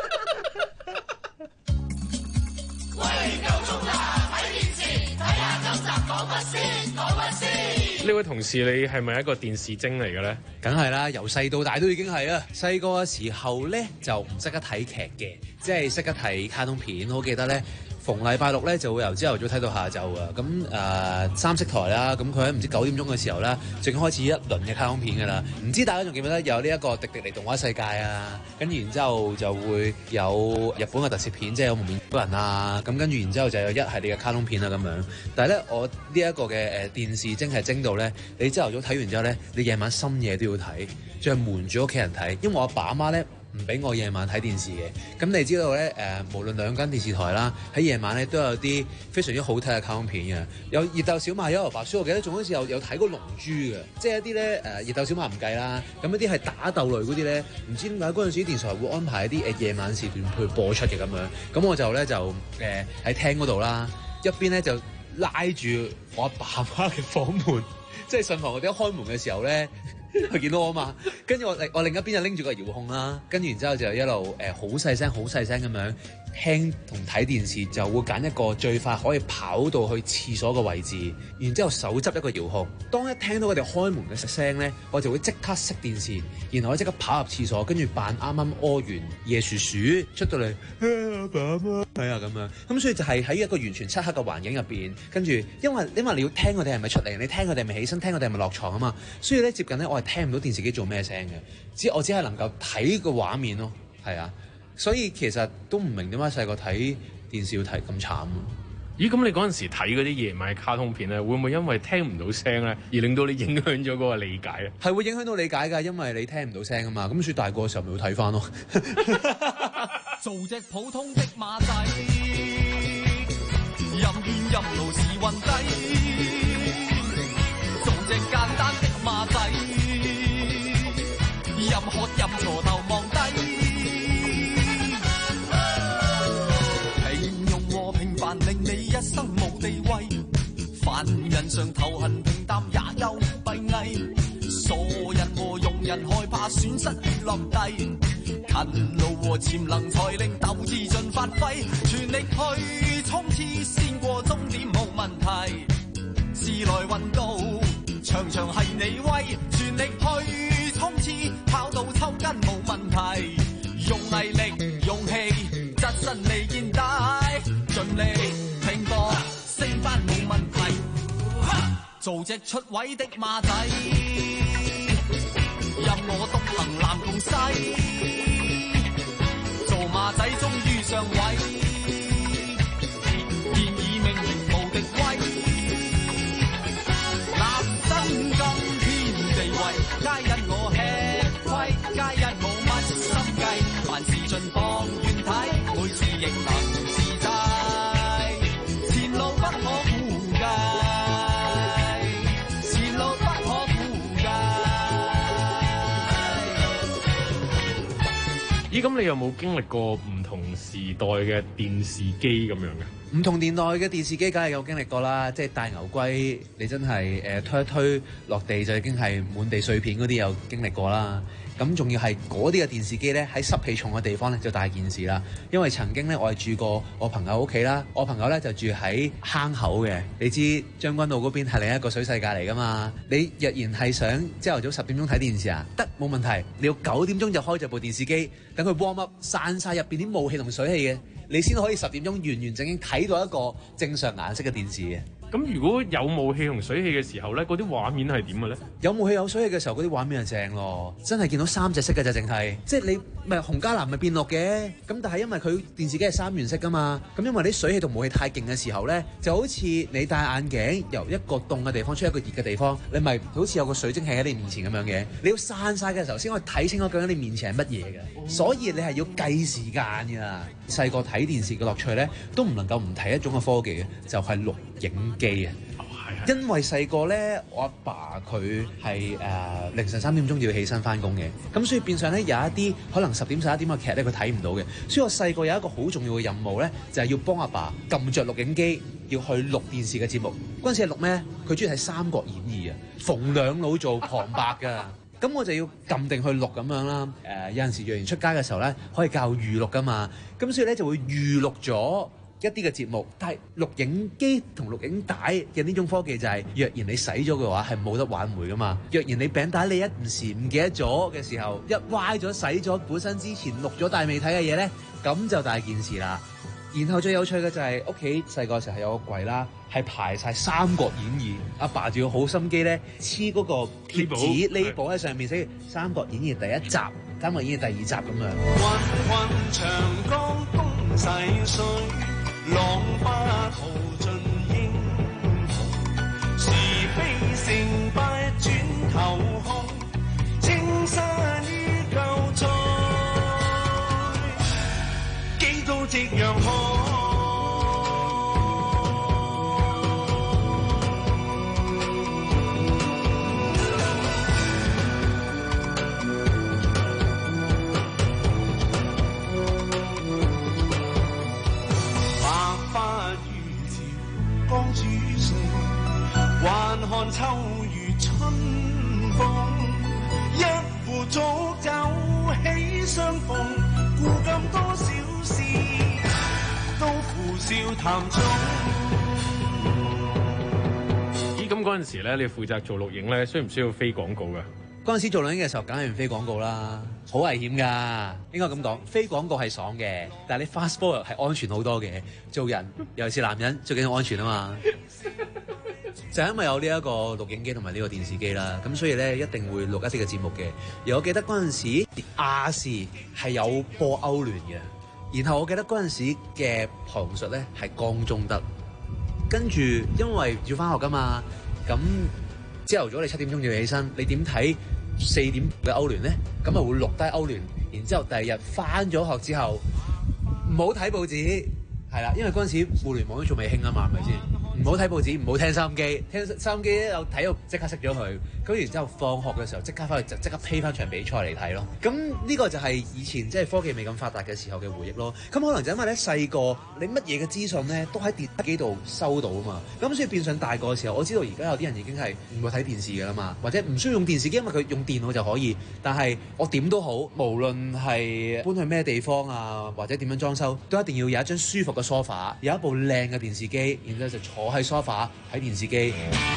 喂，夠鐘啦！睇電視，睇下今集講乜先，講乜先。 呢位同事，你係咪一個電視精嚟嘅咧？ 梗係啦，由細到大都已經係啦。細個嘅時候咧就唔識得睇劇嘅，即係識得睇卡通片。我記得咧，逢禮拜六咧就會由朝頭早睇到下晝啊。咁誒、呃、三色台啦，咁佢喺唔知九點鐘嘅時候啦，就已經開始一輪嘅卡通片㗎啦。唔知大家仲記唔記得有呢一個迪迪尼動畫世界啊？跟住然之後就會有日本嘅特攝片，即係有蒙面超人啊。咁跟住然之後就有一系列嘅卡通片啊咁樣。但係咧，我呢一個嘅誒電視精係精到咧，你朝頭早睇完之後咧，你夜晚深夜都要睇，仲係瞞住屋企人睇，因為我阿爸阿媽咧唔俾我夜晚睇電視嘅。咁你知道咧誒、呃，無論兩間電視台啦，喺夜晚咧都有啲非常之好睇嘅卡通片嘅，有熱鬥小馬、幽遊白書，我記得仲好似有有睇過龍珠嘅，即係一啲咧誒熱鬥小馬唔計啦，咁一啲係打鬥類嗰啲咧，唔知點解嗰陣時電視台會安排一啲誒夜晚時段去播出嘅咁樣，咁我就咧就誒喺廳嗰度啦，一邊咧就拉住我阿爸阿媽嘅房門，即係順房嗰啲一開門嘅時候咧。佢見到我嘛，跟住我另我另一邊就拎住個遙控啦，跟住然之後就一路誒好細聲好細聲咁樣聽同睇電視，就會揀一個最快可以跑到去廁所嘅位置，然之後手執一個遙控。當一聽到佢哋開門嘅聲咧，我就會即刻熄電視，然後我即刻跑入廁所，跟住扮啱啱屙完夜鼠鼠出到嚟，阿爸阿媽係啊咁樣。咁所以就係喺一個完全漆黑嘅環境入邊，跟住因為因為你要聽佢哋係咪出嚟，你聽佢哋係咪起身，聽佢哋係咪落床啊嘛。所以咧接近咧我係聽唔到電視機做咩聲嘅，只我只係能夠睇個畫面咯，係啊。所以其實都唔明點解細個睇電視要睇咁慘。 咦？咁你嗰陣時睇嗰啲夜晚嘅卡通片咧，會唔會因為聽唔到聲咧，而令到你影響咗嗰個理解咧？ 係會影響到理解㗎，因為你聽唔到聲啊嘛。咁所以大個嘅時候咪會睇翻咯。 做隻普通的馬仔，任怨任勞是運低。做隻簡單的馬仔，任喝任坐頭望低。令你一生無地位，凡人上頭痕平淡也有閉翳，傻人和庸人害怕損失而落地，勤勞和潛能才令鬥志盡發揮，全力去衝刺先過終點冇問題，時來運到場場係你威，全力去衝刺跑到抽筋冇問題，用毅力勇氣質身利見大，盡力拼搏升翻冇問題，做隻出位的馬仔，任我獨行南共西，做馬仔終於上位，現已命名無敵威，立身今天地位，皆因我吃虧，皆因冇乜心計，凡事盡放遠睇，每次亦能自制。 咦，咁你有冇經歷過唔同時代嘅電視機咁樣嘅？ 唔同年代嘅電視機梗係有經歷過啦，即係大牛龜，你真係誒、呃、推一推落地就已經係滿地碎片嗰啲有經歷過啦。咁仲要係嗰啲嘅電視機咧，喺濕氣重嘅地方咧就大件事啦。因為曾經咧我係住過我朋友屋企啦，我朋友咧就住喺坑口嘅。你知將軍澳嗰邊係另一個水世界嚟㗎嘛？你若然係想朝頭早十點鐘睇電視啊，得冇問題。你要九點鐘就開咗部電視機，等佢 warm up 散晒入邊啲霧氣同水氣嘅，你先可以十點鐘完完整整睇到一個正常顏色嘅電視嘅。 咁如果有霧氣同水氣嘅時候咧，嗰啲畫面係點嘅咧？ 有霧氣有水氣嘅時候，嗰啲畫面係正咯，真係見到三隻色嘅啫，淨係即係你咪紅加藍咪變綠嘅。咁但係因為佢電視機係三原色噶嘛，咁因為啲水氣同霧氣太勁嘅時候咧，就好似你戴眼鏡由一個凍嘅地方出一個熱嘅地方，你咪好似有個水蒸氣喺你面前咁樣嘅。你要散晒嘅時候先可以睇清楚究竟你面前係乜嘢嘅，哦、所以你係要計時間㗎。細個睇電視嘅樂趣咧，都唔能夠唔睇一種嘅科技嘅，就係、是、錄影機啊！因為細個咧，我阿爸佢係誒凌晨三點鐘要起身翻工嘅，咁所以變相咧有一啲可能十點十一點嘅劇咧，佢睇唔到嘅。所以我細個有一個好重要嘅任務咧，就係、是、要幫阿爸撳着錄影機，要去錄電視嘅節目。嗰陣時係錄咩？佢中意睇《三國演義》啊，馮兩老做旁白㗎。咁我就要撳定去錄咁樣啦。誒、呃、有陣時若然出街嘅時候咧，可以教預錄噶嘛。咁所以咧就會預錄咗一啲嘅節目。但係錄影機同錄影帶嘅呢種科技就係、是，若然你洗咗嘅話係冇得挽回噶嘛。若然你餅帶你一唔時唔記得咗嘅時候，一歪咗洗咗本身之前錄咗但係未睇嘅嘢咧，咁就大件事啦。然後最有趣嘅就係屋企細個時候係有個櫃啦，係排晒《三國演義》，阿爸仲要好心機咧黐嗰個貼紙 label 喺上面寫《三國演義》第一集，《三國演義》第二集咁樣。 混混長江東逝水，浪花淘盡英雄，是非成敗轉頭看，青山依舊在，幾度夕陽紅。還看秋月春風，一壺濁酒喜相逢，古今多少事，都付笑談中。 咦，咁嗰陣時咧，你負責做錄影咧，需唔需要飛廣告㗎？ 嗰陣時做錄影嘅時候，梗係唔飛廣告啦，好危險㗎。應該咁講，飛廣告係爽嘅，但係你 fast forward 係安全好多嘅。做人尤其是男人，最緊要安全啊嘛。就係因為有呢一個錄影機同埋呢個電視機啦，咁所以咧一定會錄一啲嘅節目嘅。而我記得嗰陣時亞視係有播歐聯嘅，然後我記得嗰陣時嘅旁述咧係江中德，跟住因為要翻學㗎嘛，咁朝頭早你七點鐘要起身，你點睇四點嘅歐聯咧？咁啊會錄低歐聯，然之後第二日翻咗學之後唔好睇報紙，係啦，因為嗰陣時互聯網都仲未興啊嘛，係咪先？唔好睇報紙，唔好聽收音機，聽收音機咧有體育即刻熄咗佢。咁然之後放學嘅時候即刻翻去就即刻批翻場比賽嚟睇咯。咁呢個就係以前即係科技未咁發達嘅時候嘅回憶咯。咁可能就因為咧細個你乜嘢嘅資訊咧都喺電視機度收到啊嘛。咁所以變相大個嘅時候，我知道而家有啲人已經係唔會睇電視㗎啦嘛，或者唔需要用電視機，因為佢用電腦就可以。但係我點都好，無論係搬去咩地方啊，或者點樣裝修，都一定要有一張舒服嘅 sofa， 有一部靚嘅電視機，然之後就坐喺 sofa 睇電視機。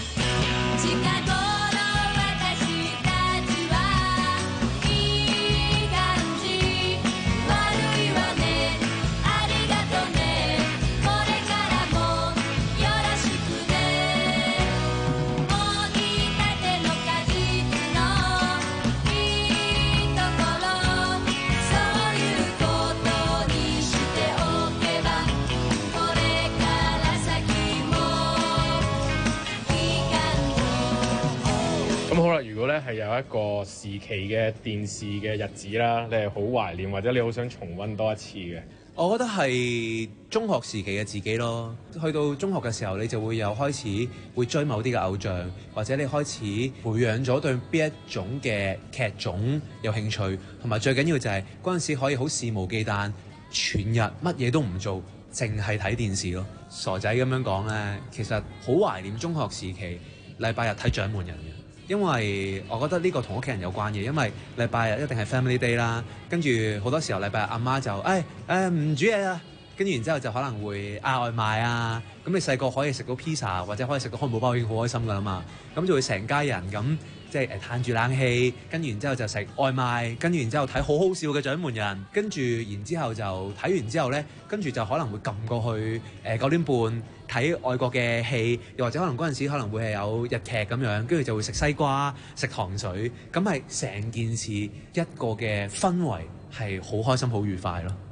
咁好啦，如果咧係有一個時期嘅電視嘅日子啦，你係好懷念或者你好想重溫多一次嘅， 我覺得係中學時期嘅自己咯。去到中學嘅時候，你就會有開始會追某啲嘅偶像，或者你開始培養咗對邊一種嘅劇種有興趣，同埋最緊要就係嗰陣時可以好肆無忌憚，全日乜嘢都唔做， 淨係睇電視咯。傻仔咁樣講咧，其實好懷念中學時期禮拜日睇獎門人嘅，因為我覺得呢個同屋企人有關嘅，因為禮拜日一定係 family day 啦，跟住好多時候禮拜日阿媽就誒誒唔煮嘢啊，跟住然之後就可能會嗌外賣啊，咁你細個可以食到 pizza 或者可以食到漢堡包已經好開心噶啦嘛，咁就會成家人咁。即係誒嘆住冷氣，跟住然之後就食外賣，跟住然之後睇好好笑嘅獎門人，跟住然之後就睇完之後咧，跟住就可能會撳過去誒九點半睇外國嘅戲，又或者可能嗰陣時可能會係有日劇咁樣，跟住就會食西瓜、食糖水，咁係成件事一個嘅氛圍係好開心、好愉快咯。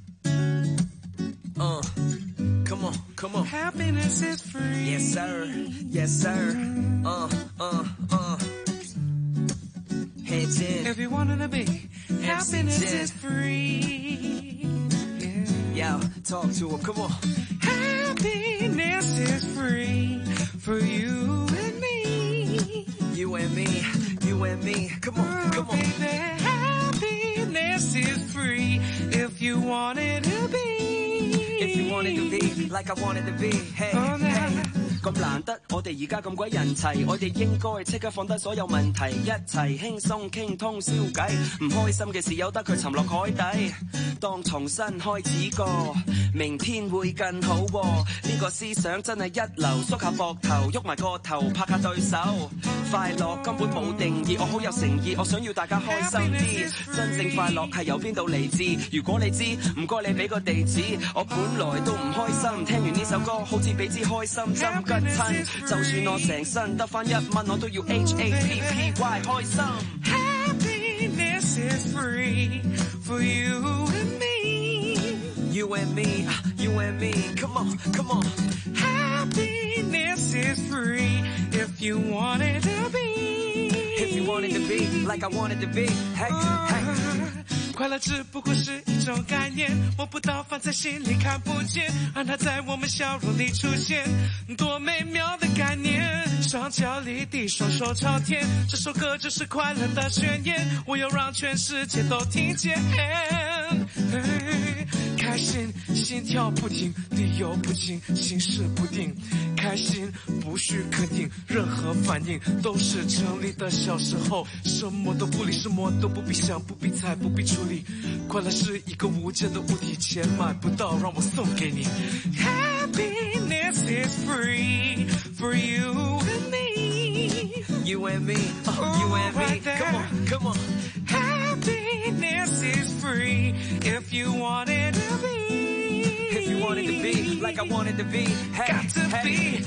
Uh, come on, come on. Happiness is free. Yes, sir. Yes, sir. Uh, uh, uh. Heads in. If you wanted to be, happiness is free. Yeah. Yo, talk to him. Come on. Happiness is free for you and me. You and me. You and me. Come on, come on. Baby, happiness is free if you want it to be.If you want it to be like I want it to be, hey, hey. 咁難得我哋而家咁鬼人齊，我哋應該即刻放低所有問題，一齊輕鬆傾通宵計，唔開心嘅事由得佢沉落海底，當重新開始過，明天會更好喎。呢個思想真係一流，縮下膊頭，喐埋個頭，拍下對手。快樂根本冇定義，我好有誠意，我想要大家開心啲。真正快樂係由邊度嚟自？如果你知，唔該你俾個地址。我本來都唔開心，聽完呢首歌好似俾支開心針吉親。就算我成身得返一蚊，我都要 H A P P Y 開心。 Happiness is free for you and me. You and me, you and me. Come on, come on. Happiness is free if you want it to be. If you want it to be like I want it to be. Hey, hey. 快乐只不过是一种概念，摸不到放在心里看不见，让它在我们笑容里出现，多美妙的概念。双脚离地，双手朝天，这首歌就是快乐的宣言，我要让全世界都听见。开心，心跳不停，理由不清，心事不定。开心不需肯定，任何反应都是成立的。小时候什么都不理，什么都不必想，不必猜，不必处理。快乐是一个无价的物体，钱买不到，让我送给你。Happiness is free for you and me. You and me, uh, you and me. Come on, come on. Happiness is free if you want it to be. If you want it to be like I want it to be. Hey, got to hey. be.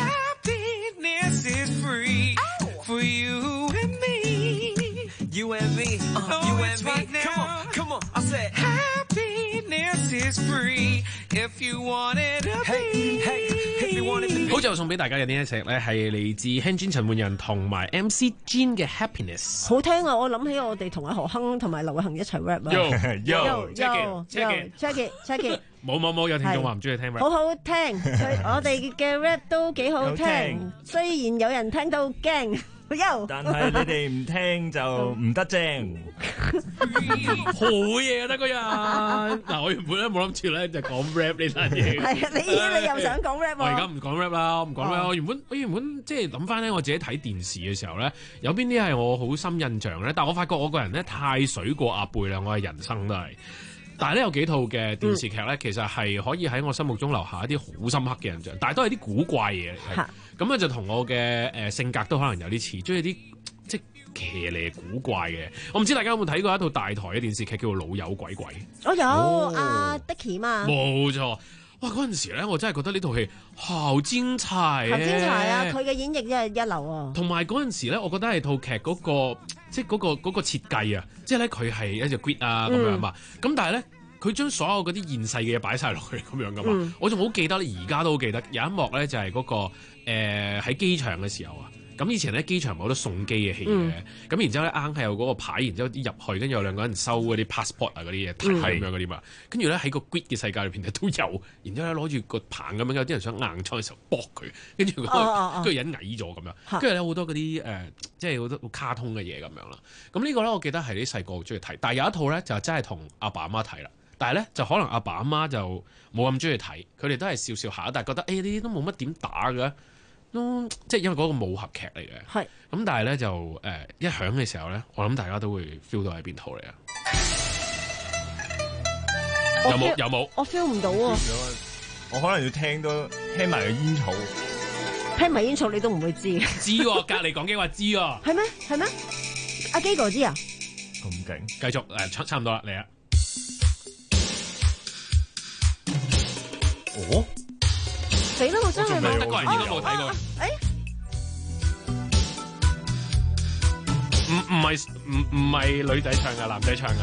Happiness is free for you and me. You and me, uh, oh, you and me. Right now. Come on, come on. I said happiness is free if you want it to be. Hey, hey, if you want it to be. 好，就送俾大家嘅呢一隻咧，係嚟自 Hanjin 陳奐仁同埋 M C Jin 嘅 Happiness。 好聽啊！我諗起我哋同阿何鏗同埋劉偉恒一齊 rap 啊。 Yo yo check it check it check it。 冇冇冇，有聽眾話唔中意聽 rap。 好好聽，我哋嘅 rap 都幾好聽，雖然有人聽到驚。 但係你哋唔聽就唔得正， 好嘢啊！得個人嗱，我原本咧冇諗住咧就講 rap 呢單嘢。 係啊，你你又想講 rap？ 我而家唔講 rap 啦，我唔講 rap。我原本我原本即係諗翻咧，我自己睇電視嘅時候咧，有邊啲係我好深印象咧？但係我發覺我個人咧太水過鴨背啦，我係人生都係。但係咧有幾套嘅電視劇咧，其實係可以喺我心目中留下一啲好深刻嘅印象，但係都係啲古怪嘢嚟。咁咧就同我嘅誒、呃、性格都可能有啲似，中意啲即係騎呢古怪嘅。我唔知大家有冇睇過一套大台嘅電視劇叫做《老友鬼鬼》？ 我有阿 Dicky 嘛。 冇錯，哇！嗰陣時咧，我真係覺得呢套戲好精彩， 好精彩啊！佢嘅演繹真係一流啊！ 同埋嗰陣時咧，我覺得係套劇嗰、嗰個即係嗰、嗰個嗰、嗰個設計啊，即係咧佢係一隻 grid 啊咁樣嘛。咁、嗯、但係咧。佢將所有嗰啲現世嘅嘢擺晒落去咁樣噶嘛，嗯、我仲好記得，而家都好記得有一幕咧，就係、是、嗰、那個誒喺機場嘅時候啊。咁以前咧機場冇得送機嘅戲嘅，咁、嗯、然之後咧硬係有嗰個牌，然之後啲入去，跟住有兩個人收嗰啲 passport 啊嗰啲嘢睇咁樣嗰啲嘛。跟住咧喺個 grid 嘅世界裏邊都有，然之後咧攞住個棒咁樣，有啲人想硬衝嘅時候搏佢，跟住嗰個人矮咗咁樣，跟住咧好多嗰啲誒，即係好多卡通嘅嘢咁樣啦。咁呢個咧我記得係啲細個好中意睇，但係有一套咧就真係同阿爸阿媽睇啦。 但係咧就可能阿爸阿媽就冇咁中意睇，佢哋都係笑笑下，但係覺得誒呢啲都冇乜點打嘅，都即係因為嗰個武俠劇嚟嘅。 係咁，但係咧就誒、呃、一響嘅時候咧，我諗大家都會 feel 到係邊套嚟啊？有冇有冇？ 我 feel 唔到喎。 我可能要聽多聽埋個煙草， 聽埋煙草你都唔會知。 知喎，隔離講機話知喎。 係咩？係咩？阿基哥知啊？ 咁勁！ 繼續誒，差差唔多啦，嚟啊！ 哦， 死啦！我真係德國人應該冇睇過。 誒， 唔唔係唔唔係女仔唱噶，男仔唱噶。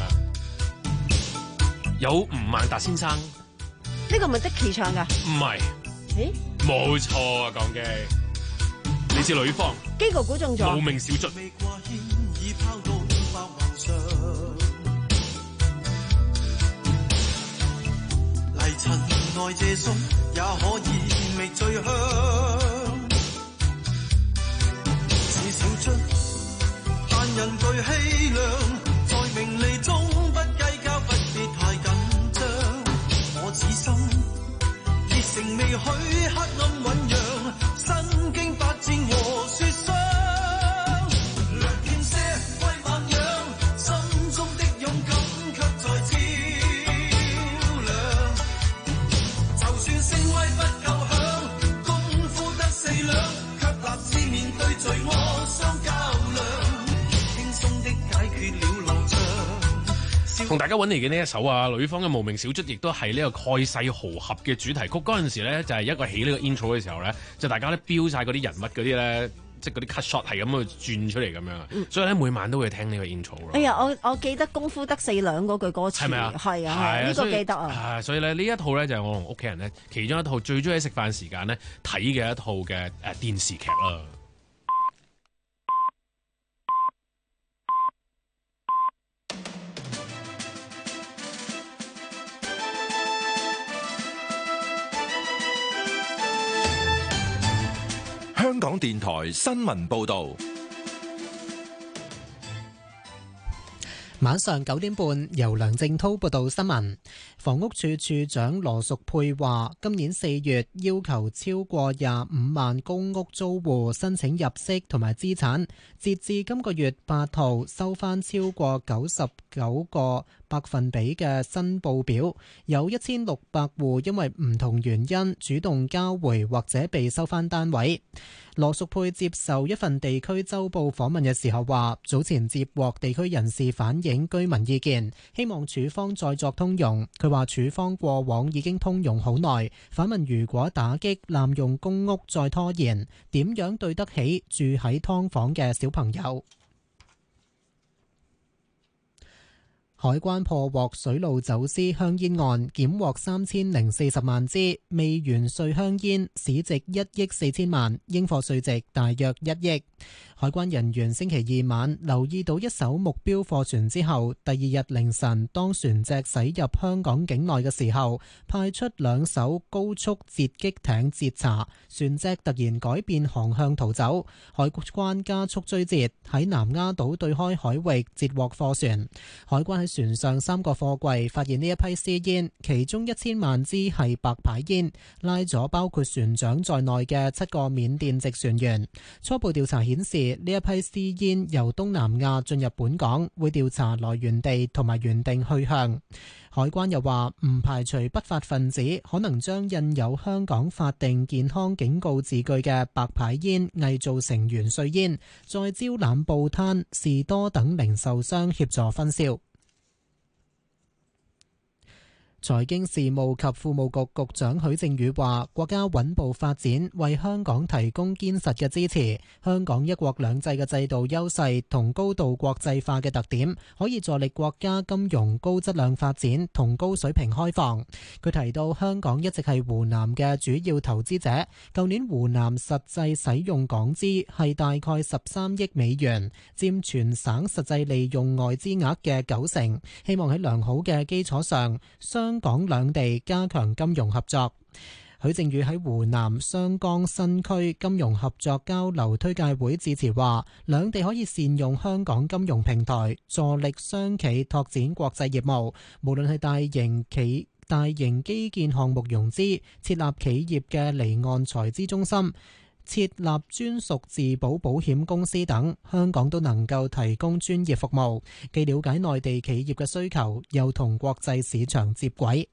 有吳孟達先生。 呢個係咪 Dicky 唱噶？ 唔係。 誒， 冇錯啊，講機。你是女方。 基哥估中咗。 無名小卒。 泥塵內借宿也可以覓最香，是小卒，但人具氣量，在名利中不計較，不必太緊張。我此心熱誠未許黑暗醞釀，身經百戰和雪霜。 同大家揾嚟嘅呢一首啊，女方嘅無名小卒，亦都係呢個蓋世豪俠嘅主題曲。嗰陣時咧，就係一個起呢個 intro 嘅時候咧，就大家咧標晒嗰啲人物嗰啲咧，即係嗰啲 cut shot 係咁去轉出嚟咁樣啊。嗯、所以咧每晚都會聽呢個 intro 咯。 哎呀，我我記得功夫得四兩嗰句歌詞， 係咪啊？ 係啊，係呢個記得啊。 係，所以咧呢一套咧就係我同屋企人咧其中一套最中意喺食飯時間咧睇嘅一套嘅誒電視劇啦。 香港電台新聞報道， 晚上九點半由梁正滔報道新聞。房屋署署長羅淑佩話，今年四月要求超過廿五萬公屋租戶申請入息同埋資產，截至今個月八號收翻超過九十九個百分比嘅申報表，有一千六百戶因為唔同原因主動交回或者被收翻單位。羅淑佩接受一份地區週報訪問嘅時候話，早前接獲地區人士反映居民意見，希望署方再作通融。佢話署方過往已經通融好耐，反問如果打擊濫用公屋再拖延，點樣對得起住喺劏房嘅小朋友？海關破獲水路走私香煙案，檢獲三千零四十萬支未完稅香煙，市值一億四千萬，應課稅值大約一億。海關人員星期二晚留意到一艘目標貨船之後，第二日凌晨當船隻駛入香港境內嘅時候，派出兩艘高速截擊艇截查，船隻突然改變航向逃走。海關加速追截，喺南丫島對開海域截獲貨船。海關喺船上三個貨櫃發現呢一批私煙，其中一千萬支係白牌煙，拉咗包括船長在內嘅七個緬甸籍船員。初步調查顯示，呢一批私煙由東南亞進入本港，會調查來源地同埋原定去向。海關又話唔排除不法分子可能將印有香港法定健康警告字句嘅白牌煙偽造成元帥煙，再招攬報攤、士多等零售商協助分銷。財經事務及庫務局局長許正宇話，國家穩步發展為香港提供堅實嘅支持，香港一國兩制嘅制度優勢同高度國際化嘅特點，可以助力國家金融高質量發展同高水平開放。佢提到，香港一直係湖南嘅主要投資者，舊年湖南實際使用港資係大概十三億美元，佔全省實際利用外資額嘅九成。希望喺良好嘅基礎上，相香港兩地加強金融合作。 許正宇喺湖南湘江新區金融合作交流推介會致辭話，兩地可以善用香港金融平台，助力商企拓展國際業務，無論係大型企大型基建項目融資、設立企業嘅離岸財資中心、設立專屬自保保險公司等，香港都能夠提供專業服務，既了解內地企業嘅需求，又同國際市場接軌。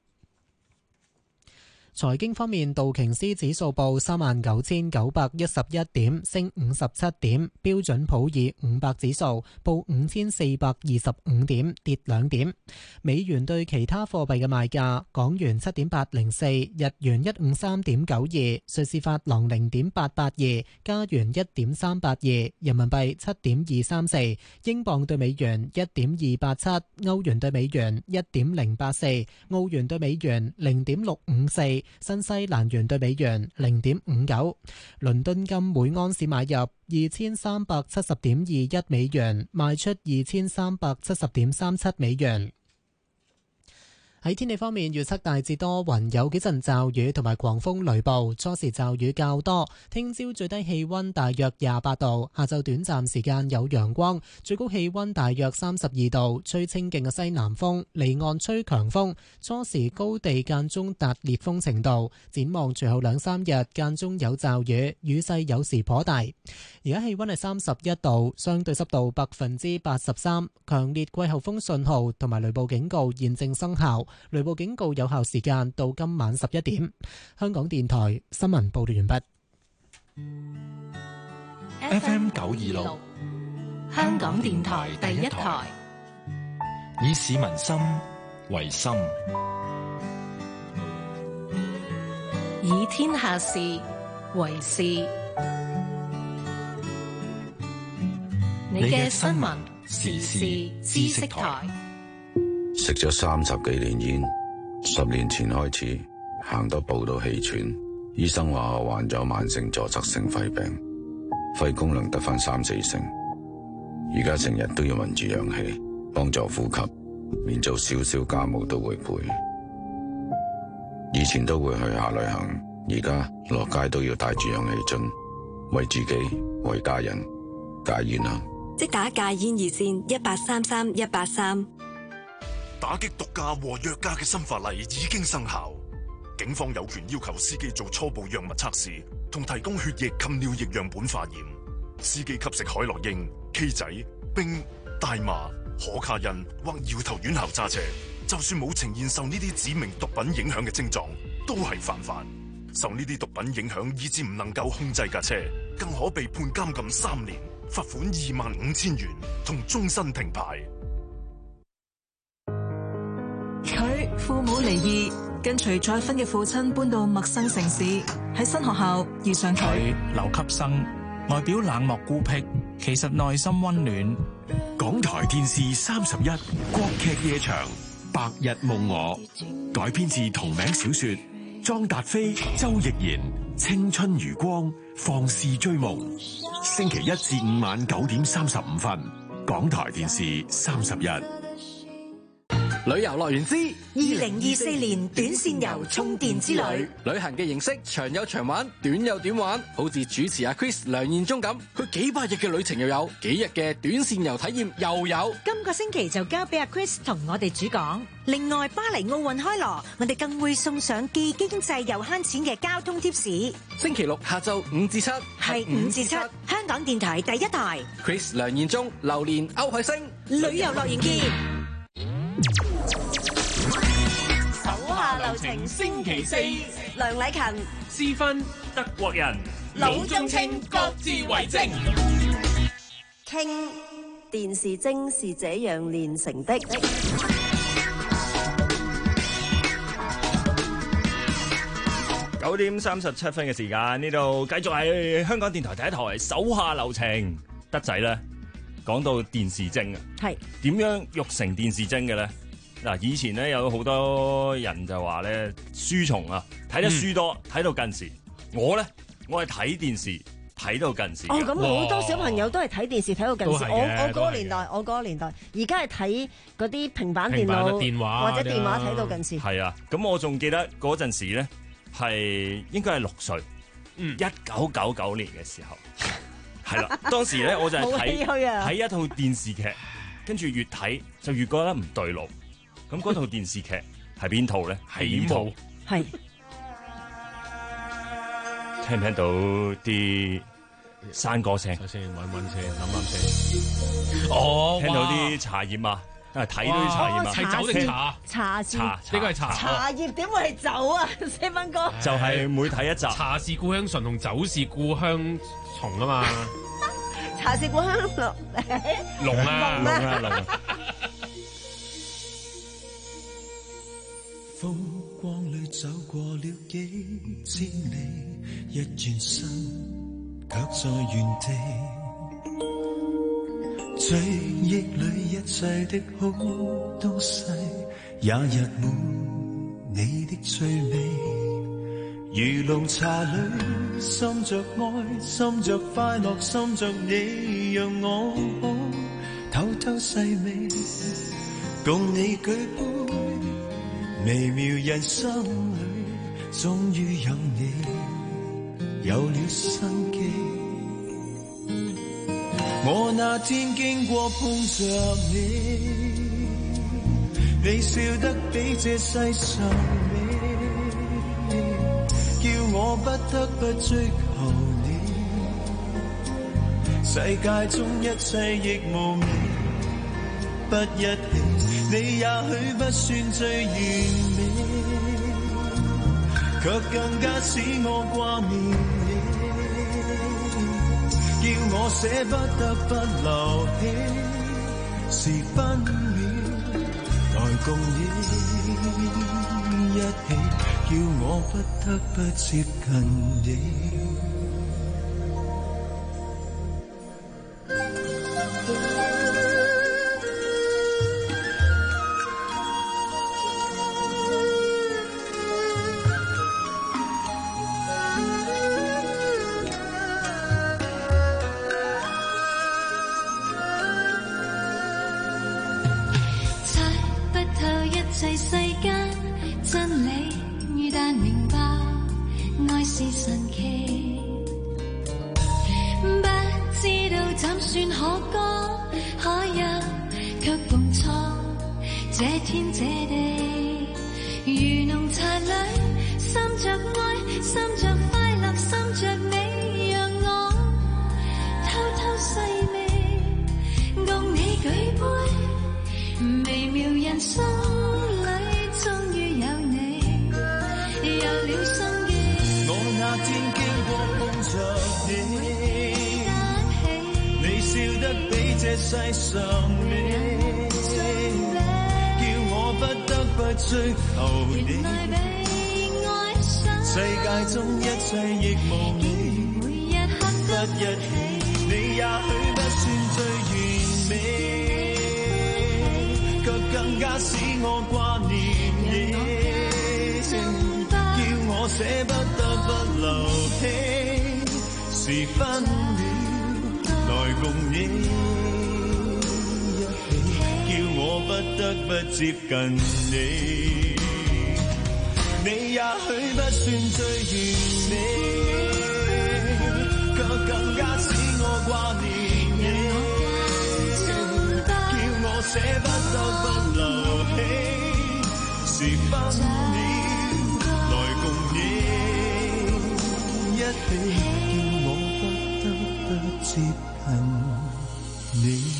財經方面，道瓊斯指數報三萬九千九百一十一點，升五十七點；標準普爾五百指數報五千四百二十五點，跌兩點。美元對其他貨幣嘅賣價：港元七點八零四，日元一五三點九二，瑞士法郎零點八八二，加元一點三八二，人民幣七點二三四，英鎊對美元一點二八七，歐元對美元一點零八四，澳元對美元零點六五四。新西蘭元對美元零點五九，倫敦金每安士買入二千三百七十點二一美元，賣出二千三百七十點三七美元。喺天氣方面，預測大致多雲，有幾陣驟雨同埋狂風雷暴，初時驟雨較多。聽朝最低氣溫大約廿八度，下晝短暫時間有陽光，最高氣溫大約三十二度，吹清勁嘅西南風，離岸吹強風，初時高地間中達烈風程度。展望隨後兩三日間中有驟雨，雨勢有時頗大。而家氣溫係三十一度，相對濕度百分之八十三，強烈季候風信號同埋雷暴警告現正生效。雷暴警告有效時間到今晚十一點。香港電台新聞報道完畢。 F M 九二六， 香港電台第一台， 以市民心為心， 以天下事為事。你嘅新聞時事知識台。 食咗三十幾年煙，十年前開始行多步都氣喘，醫生話我患咗慢性阻塞性肺病，肺功能得返三四成，而家成日都要聞住氧氣幫助呼吸，連做少少家務都會陪。以前都會去下旅行，而家落街都要帶住氧氣樽，為自己為家人戒煙啦。 即打戒煙熱線一八三三一八三。 打擊毒駕和藥駕嘅新法例已經生效，警方有權要求司機做初步藥物測試，同提供血液及尿液樣本化驗。司機吸食海洛因、K 仔、冰、大麻、可卡因或搖頭丸後揸車，就算冇呈現受呢啲指明毒品影響嘅症狀，都係犯法。受呢啲毒品影響以致唔能夠控制架車，更可被判監禁三年、罰款二萬五千元同終身停牌。 佢父母離異，跟隨再婚嘅父親搬到陌生城市，喺新學校遇上佢。 佢留級生，外表冷漠孤僻，其實內心溫暖。 港台電視三十一國劇夜場《白日夢我》，改編自同名小說，莊達菲、周奕賢，青春如光，放肆追夢。星期一至五晚九點三十五分，港台電視三十一。 旅遊樂園之二零二四年短線遊充電之旅， 旅行嘅形式長有長玩，短有短玩，好似主持阿 Chris 梁彥忠咁，佢幾百日嘅旅程又有，幾日嘅短線遊體驗又有。 今個星期就交俾阿 Chris 同我哋主講。另外，巴黎奧運開鑼，我哋更會送上既經濟又慳錢嘅交通貼士。 星期六下晝五至七， 係五至七，香港電台第一台。 Chris 梁彥忠、榴蓮歐海星， 旅遊樂園見。 手下留情，星期四， 梁禮勤、 私分德國人， 老中青各自為政。 傾電視精是這樣練成的。 九點三十七分嘅時間，呢度繼續係香港電台第一台手下留情。德仔咧講到電視精啊， 係點樣育成電視精嘅咧？嗱，以前咧有好多人就話咧書蟲啊，睇得書多，睇、嗯、到近視。我咧，我係睇電視睇到近視。 哦，咁好多小朋友都係睇電視睇到近視。我我嗰個年代，我嗰個年代，而家係睇嗰啲平板電腦、電話或者電話睇到近視。 係啊，咁我仲記得嗰陣時咧， 係應該係六歲， 嗯， 一九九九年嘅時候，係啦。當時咧我就係睇好唏噓啊睇一套電視劇，跟住越睇就越覺得唔對路。咁嗰套電視劇係邊套咧？係呢套。 係。 聽唔聽到啲山歌聲？ 首先揾揾先，諗諗先。哦， 聽到啲茶葉啊！啊，睇到啲茶葉啊！ 係酒定茶？ 茶茶， 呢個係茶。 茶葉點會係酒啊？四分哥就係每睇一集。 茶是故鄉醇同酒是故鄉松啊嘛。 茶是故鄉龍龍啊龍啊龍啊！ 風光裏走過了幾千里，一轉身卻在原地。追憶裏一切的好東西，也溢滿你的趣味。如濃茶裏滲着愛，滲着快樂，滲着你，讓我偷偷細味，共你舉杯。微妙人生裏，終於有你，有了生機。我那天經過碰着你，你笑得比這世上美，叫我不得不追求你。世界中一切亦無味，不一起。你也許不算最完美，卻更加使我掛念你，叫我捨不得不留起時分秒來共你一起，叫我不得不接近你。接近你，你也許不算最完美，卻更加使我掛念你，叫我捨不得不留起時分秒來共你一起，叫我不得不接近你。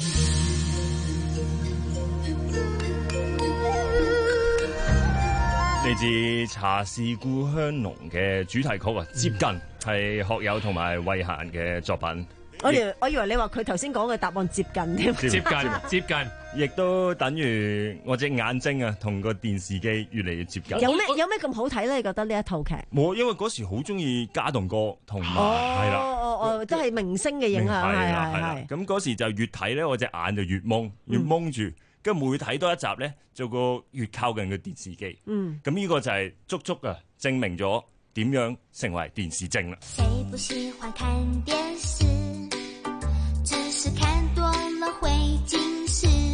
嚟自《茶是故鄉濃》嘅主題曲啊，接近係學友同埋慧嫻嘅作品。 我以為我以為你話佢頭先講嘅答案接近添， 接近接近， 亦都等於我隻眼睛啊，同個電視機越嚟越接近。 有咩有咩咁好睇咧？你覺得呢一套劇？ 冇，因為嗰時好中意家棟哥同埋係啦， 哦哦，都係明星嘅影響，係係係。 咁嗰時就越睇咧，我隻眼就越蒙，越蒙住。跟住每睇多一集咧，就個越靠近個電視機。嗯，咁呢個就係足足啊，證明咗點樣成為電視精啦。 誰不喜歡看電視？只是看多了會近視。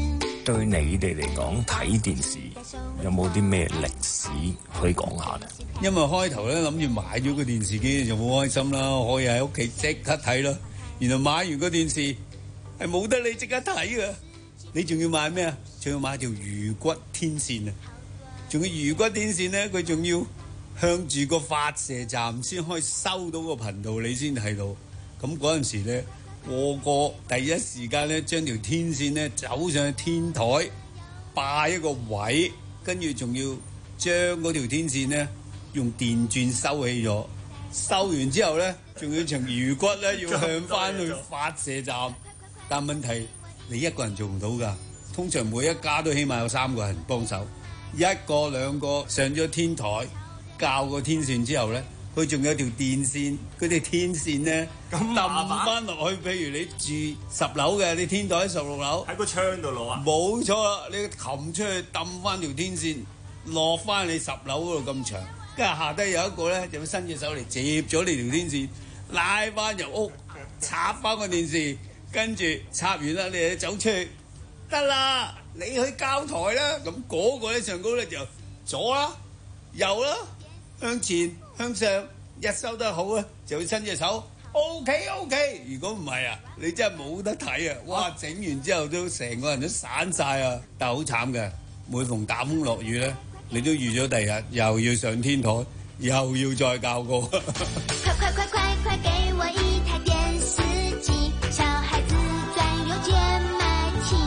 對你哋嚟講睇電視有冇啲咩歷史可以講下咧？ 因為開頭咧諗住買咗個電視機就好開心啦，可以喺屋企即刻睇啦。然後買完個電視係冇得你即刻睇噶，你仲要買咩啊？仲要買條魚骨天線啊！仲要魚骨天線咧，佢仲要向住個發射站先可以收到個頻道，你先睇到。咁嗰陣時咧，個個第一時間咧將條天線咧走上去天台，霸一個位，跟住仲要將嗰條天線咧用電鑽收起咗。收完之後咧，仲要從魚骨咧要向翻去發射站。但問題你一個人做唔到㗎，通常每一家都起碼有三個人幫手。一個兩個上咗天台校個天線之後咧，佢仲有條電線，嗰條天線咧抌翻落去。譬如你住十樓嘅，你天台喺十六樓， 喺個窗度攞啊？冇錯啦，你擒出去抌翻條天線落翻你十樓嗰度咁長，跟住下低有一個咧就會伸隻手嚟接咗你條天線，拉翻入屋插翻個電視，跟住插完啦，你就走出去得啦。你去交台啦，咁嗰個咧上高咧就左啦、右啦、向前、向上，一收得好咧就會伸隻手 ，OK OK。如果唔係啊，你真係冇得睇啊！哇，整完之後都成個人都散晒啊！但係好慘嘅，每逢打風落雨咧，你都預咗第日又要上天台，又要再教過。 快快快快快給我一台電視機，小孩子專有鍵買起。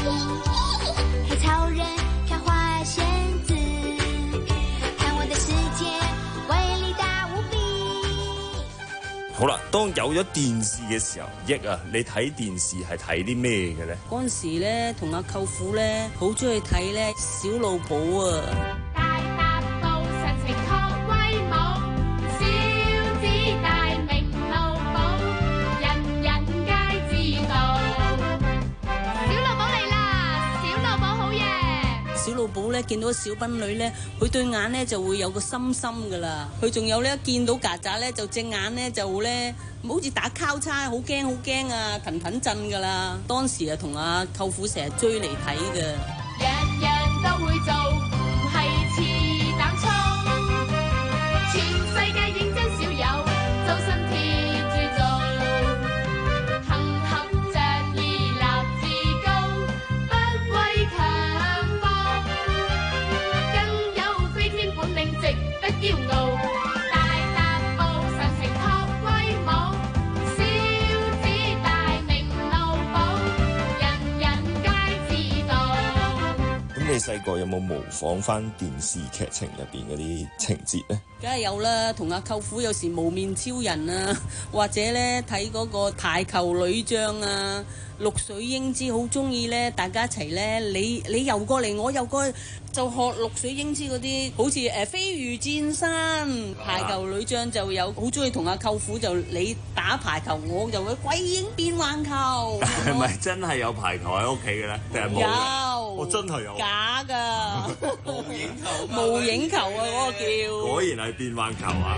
好啦，當有咗電視嘅時候，益啊，你睇電視係睇啲咩嘅咧？ 嗰陣時咧，同阿舅父咧，好中意睇咧小老寶啊。 大踏步實情學威武，小子大名老寶，人人皆知道。小老寶嚟啦，小老寶好嘢。 小老寶咧見到小賓女咧，佢對眼咧就會有個心心噶啦。佢仲有咧見到曱甴咧，就隻眼咧就咧好似打交叉，好驚好驚啊，騰騰震噶啦。當時啊同阿舅父成日追嚟睇嘅。 人人都會做，唔係似膽粗。全世界認真少有，周身貼住做。行合仗義立志高，不畏強暴。更有飛天本領值得驕傲。大踏步神情學威武，小子大名老寶，人人皆知道。 咁你細個有冇模仿翻電視劇情入邊嗰啲情節咧？ 梗係有啦，同阿舅父有時無面超人啊，或者咧睇嗰個排球女將啊，綠水英姿好中意咧，大家一齊咧，你你游過嚟，我游過去，就學綠水英姿嗰啲，好似誒飛魚戰山。排球女將就有好中意同阿舅父就你打排球，我就會鬼影變環球。 係咪真係有排球喺屋企嘅咧？定係冇嘅？ 有， 我真係有。 假㗎，無影球，無影球啊嗰個叫。 果然係變幻球啊！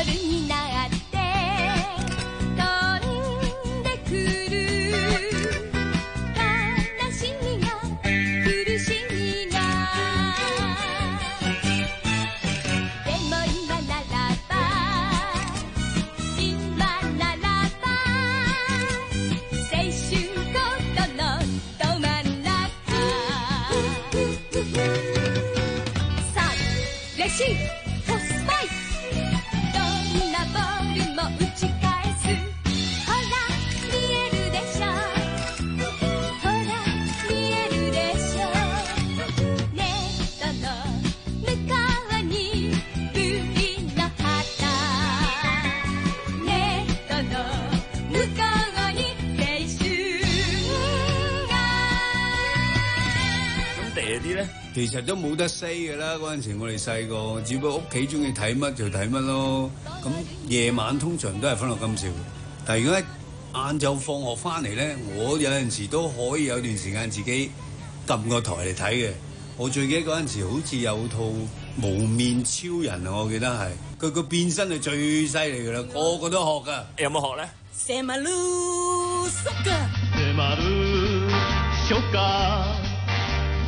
其實都冇得 say 嘅啦，嗰陣時我哋細個，只不過屋企中意睇乜就睇乜咯。咁夜晚通常都係歡樂今宵，但係如果晏晝放學翻嚟咧，我有陣時都可以有段時間自己撳個台嚟睇嘅。我最記得嗰陣時好似有套無面超人啊，我記得係佢個變身係最犀利㗎啦，個個都學㗎。 有冇學咧？ 射馬嚕，縮㗎。 射馬嚕，縮㗎。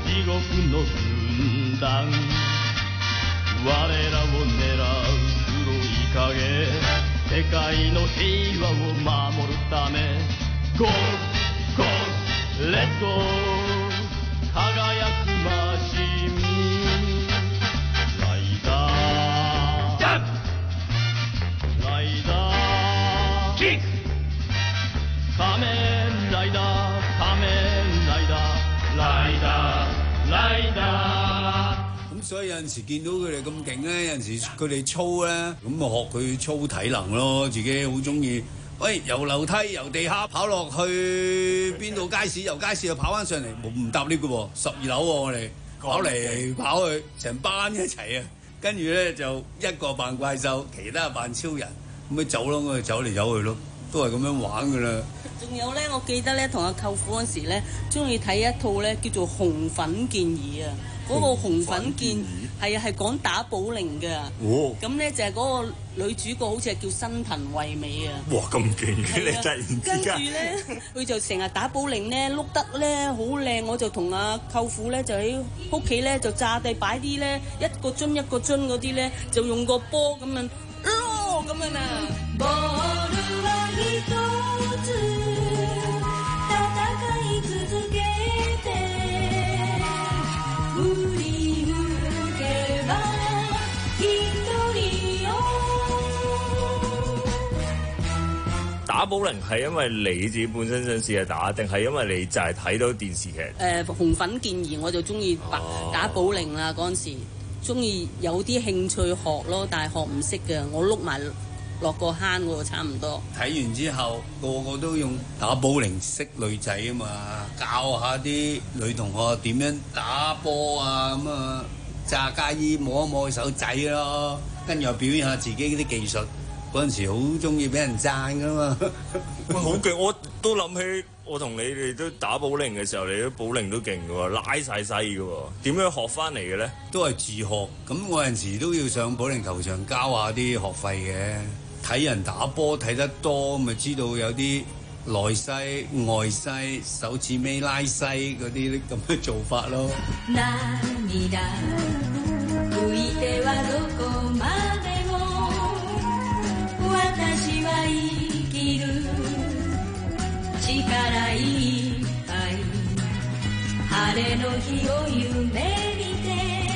地獄の軍団我らを狙う黒い影世界の平和を守るため Go, go, let's go 輝くマシンライダージャンプライダーキック仮面ライダー仮面ライダーライダーライダー咁所以有陣時見到佢哋咁勁咧，有陣時佢哋操咧，咁咪學佢操體能咯。自己好中意，喂由樓梯由地下跑落去邊度街市，由街市又跑翻上嚟，冇唔搭 lift 嘅喎，十二樓喎我哋跑嚟跑去，成班一齊啊！跟住咧就一個扮怪獸，其他扮超人，咁咪走咯，我哋走嚟走去咯，都係咁樣玩㗎啦。 仲有咧，我記得咧同阿舅父嗰時咧，中意睇一套咧叫做《紅粉健兒》啊。嗰個紅粉健係啊係講打保齡嘅，咁咧就係嗰個女主角好似係叫新藤惠美啊！ 哇咁勁嘅你突然之間， 跟住咧佢就成日打保齡咧，碌得咧好靚，我就同阿舅父咧就喺屋企咧就炸地擺啲咧一個樽一個樽嗰啲咧，就用個波咁樣咯咁樣啊！ 打保齡係因為你自己本身想試下打，定係因為你就係睇到電視劇？誒、 呃、紅粉健兒我就中意打打保齡啦，嗰陣時中意有啲興趣學咯，但係學唔識嘅，我碌埋落個坑嗰度差唔多。 睇完之後，個個都用打保齡識女仔啊嘛，教下啲女同學點樣打波啊咁啊，炸家衣摸一摸手仔咯，跟住又表演下自己啲技術。嗰陣時好中意俾人讚噶嘛， 喂好勁！我都諗起我同你哋都打保齡嘅時候，你啲保齡都勁嘅喎，拉晒西嘅喎，點樣學翻嚟嘅咧？ 都係自學。咁我有陣時都要上保齡球場交下啲學費嘅，睇人打波睇得多，咪知道有啲內西、外西、手指尾拉西嗰啲咁嘅做法咯。 私は生きる力いっぱい晴れの日を夢見て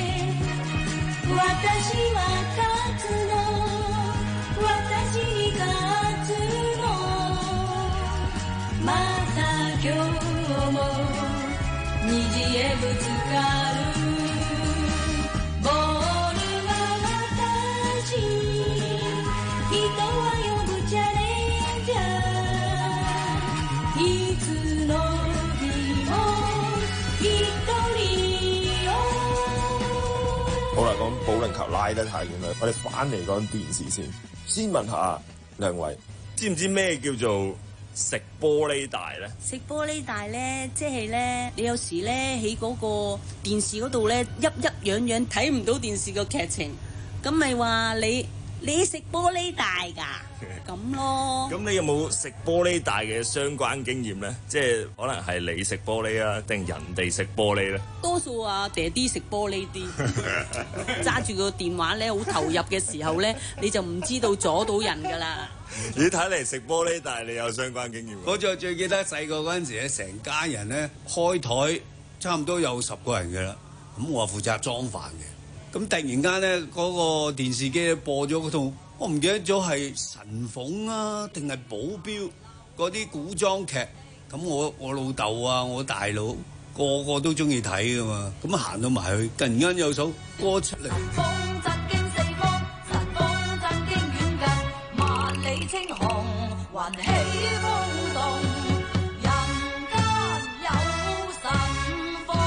私は勝つの私に勝つのまた今日も虹へぶつかるボールは私人は呼ぶチャレンジャーいつの日も一人よ。 好啦，講保齡球拉得太遠啦，我哋翻嚟講電視先。先問下兩位， 知唔知咩叫做食玻璃帶咧？ 食玻璃帶咧，即係咧，你有時咧喺嗰個電視嗰度咧，一一樣樣睇唔到電視個劇情，咁咪話你。你食玻璃帶㗎，咁咯。咁你有冇食玻璃帶嘅相關經驗咧？即係可能係你食玻璃啊，定人哋食玻璃咧？ 多數啊，爹啲食玻璃啲，揸住個電話咧，好投入嘅時候咧，你就唔知道阻到人㗎啦。 你睇嚟食玻璃帶，你有相關經驗。 我就最記得細個嗰陣時咧，成家人咧開台，差唔多有十個人㗎啦。咁我負責裝飯嘅。咁突然間咧，嗰個電視機咧播咗嗰套，我唔記得咗係神鳳啊，定係保鏢嗰啲古裝劇。咁我我老豆啊，我大佬個個都中意睇噶嘛。咁行到埋去，突然間有首歌出嚟。 風震驚四方，神風震驚遠近，萬里青紅，雲起風動，人間有神風。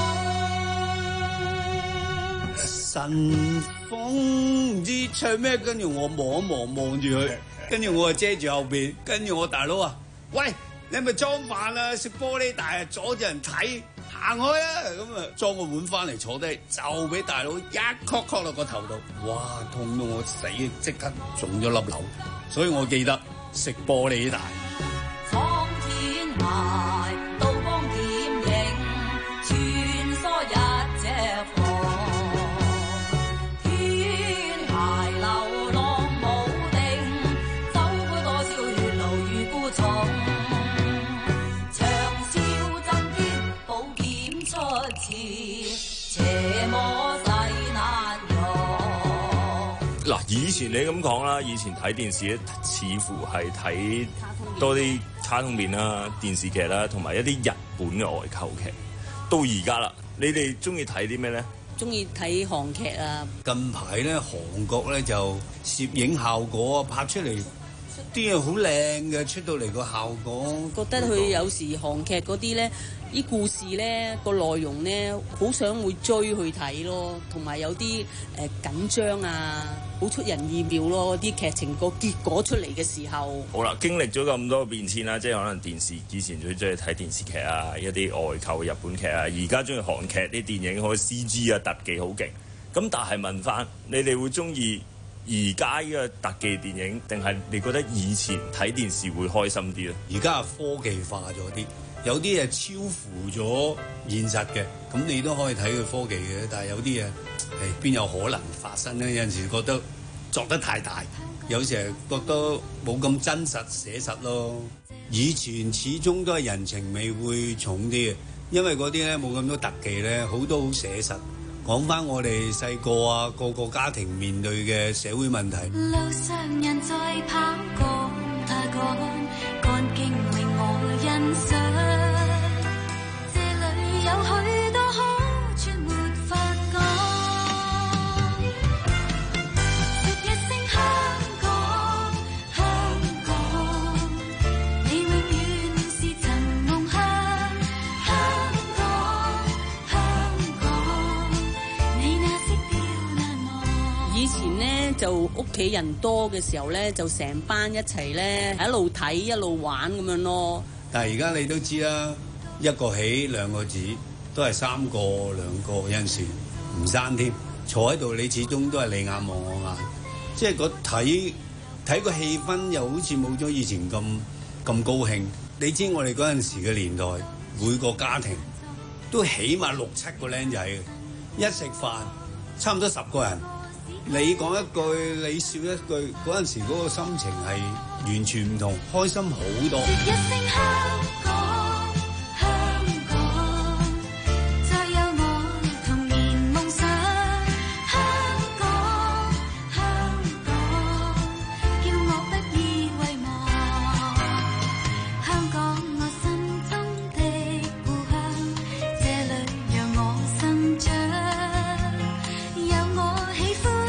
神風唔知唱咩，跟住我望一望望住佢，跟住我就遮住後邊，跟住我大佬話：喂，你係咪裝飯啊？食玻璃大啊，阻住人睇，行開啊！咁啊，裝個碗翻嚟坐低，就俾大佬一磕磕落個頭度，哇，痛到我死，即刻中咗粒瘤。所以我記得食玻璃大。 蒼天涯，刀光劍影，穿梭日。 嗱，以前你咁講啦，以前睇電視咧，似乎係睇多啲卡通片啦、電視劇啦，同埋一啲日本嘅外購劇。到而家啦，你哋中意睇啲咩咧？ 中意睇韓劇啊！ 近排咧，韓國咧就攝影效果拍出嚟啲嘢好靚嘅，出到嚟個效果。 覺得佢有時韓劇嗰啲咧，啲故事咧個內容咧，好想會追去睇咯，同埋有啲誒、呃、緊張啊，好出人意料咯，啲劇情個結果出嚟嘅時候。 好啦，經歷咗咁多變遷啦，即係可能電視以前最中意睇電視劇啊，一啲外購日本劇啊，而家中意韓劇啲電影，可以 C G 啊特技好勁。咁但係問翻你哋會中意而家呢個特技電影，定係你覺得以前睇電視會開心啲咧？ 而家係科技化咗啲，有啲嘢超乎咗現實嘅，咁你都可以睇佢科技嘅。但係有啲嘢係邊有可能發生咧？有陣時覺得作得太大，有時係覺得冇咁真實寫實咯。以前始終都係人情味會重啲嘅，因為嗰啲咧冇咁多特技咧，好多好寫實。講翻我哋細個啊，個個家庭面對嘅社會問題。 路上人在跑過啊趕，幹勁令我欣賞。這裏有許多好處沒法講。說一聲香港，香港，你永遠是塵夢香。香港，香港，你那色調難忘。 以前咧就屋企人多嘅時候咧，就成班一齊咧一路睇一路玩咁樣咯。 但係而家你都知啦，一個起兩個止，都係三個兩個，有陣時唔生添。坐喺度你始終都係你眼望我眼，即係個睇睇個氣氛又好似冇咗以前咁咁高興。你知我哋嗰陣時嘅年代，每個家庭都起碼六七個僆仔嘅，一食飯差唔多十個人。你講一句，你笑一句，嗰陣時嗰個心情係完全唔同，開心好多。 一聲香港，香港，再有我童年夢想。香港，香港，叫我不以為忘。香港我心中的故鄉，這裏讓我生長，有我喜歡。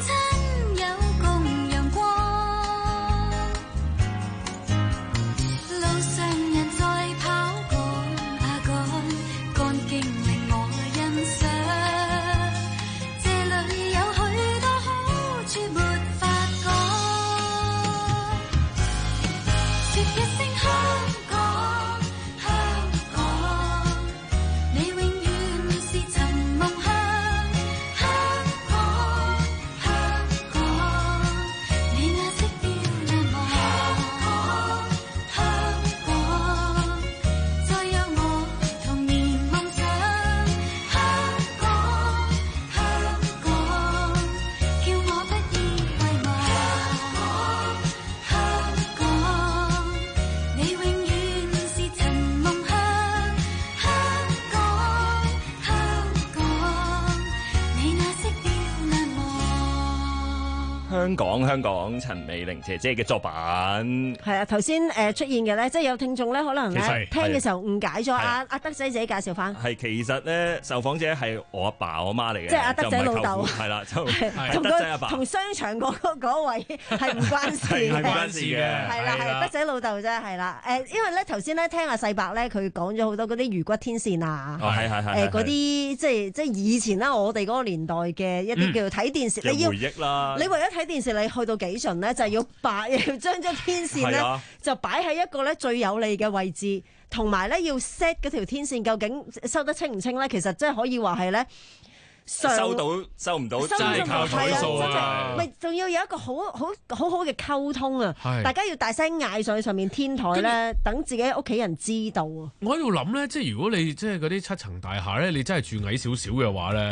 香港香港陳美齡姐姐嘅作品係啊，頭先誒出現嘅咧，即係有聽眾咧，可能咧聽嘅時候誤解咗。阿阿德仔自己介紹翻， 係其實咧受訪者係我阿爸我媽嚟嘅， 即係阿德仔老豆， 係啦，就同德仔阿爸同商場嗰嗰位係唔關事嘅， 係唔關事嘅， 係啦，係德仔老豆啫，係啦。誒，因為咧頭先咧聽阿細伯咧，佢講咗好多嗰啲魚骨天線啊， 係係係誒嗰啲即係即係以前啦，我哋嗰個年代嘅一啲叫做睇電視，你要回憶啦， 你為咗睇電視，你去到幾順咧，就係要擺，要將張天線咧就擺喺一個咧最有利嘅位置，同埋咧要 set 嗰條天線究竟收得清唔清咧？其實真係可以話係咧。 收到收唔到，真係靠彩數啊！ 咪仲要有一個好好好好嘅溝通啊！大家要大聲嗌上去上面天台咧，等自己屋企人知道啊！ 我喺度諗咧，即係如果你即係嗰啲七層大廈咧，你真係住矮少少嘅話咧，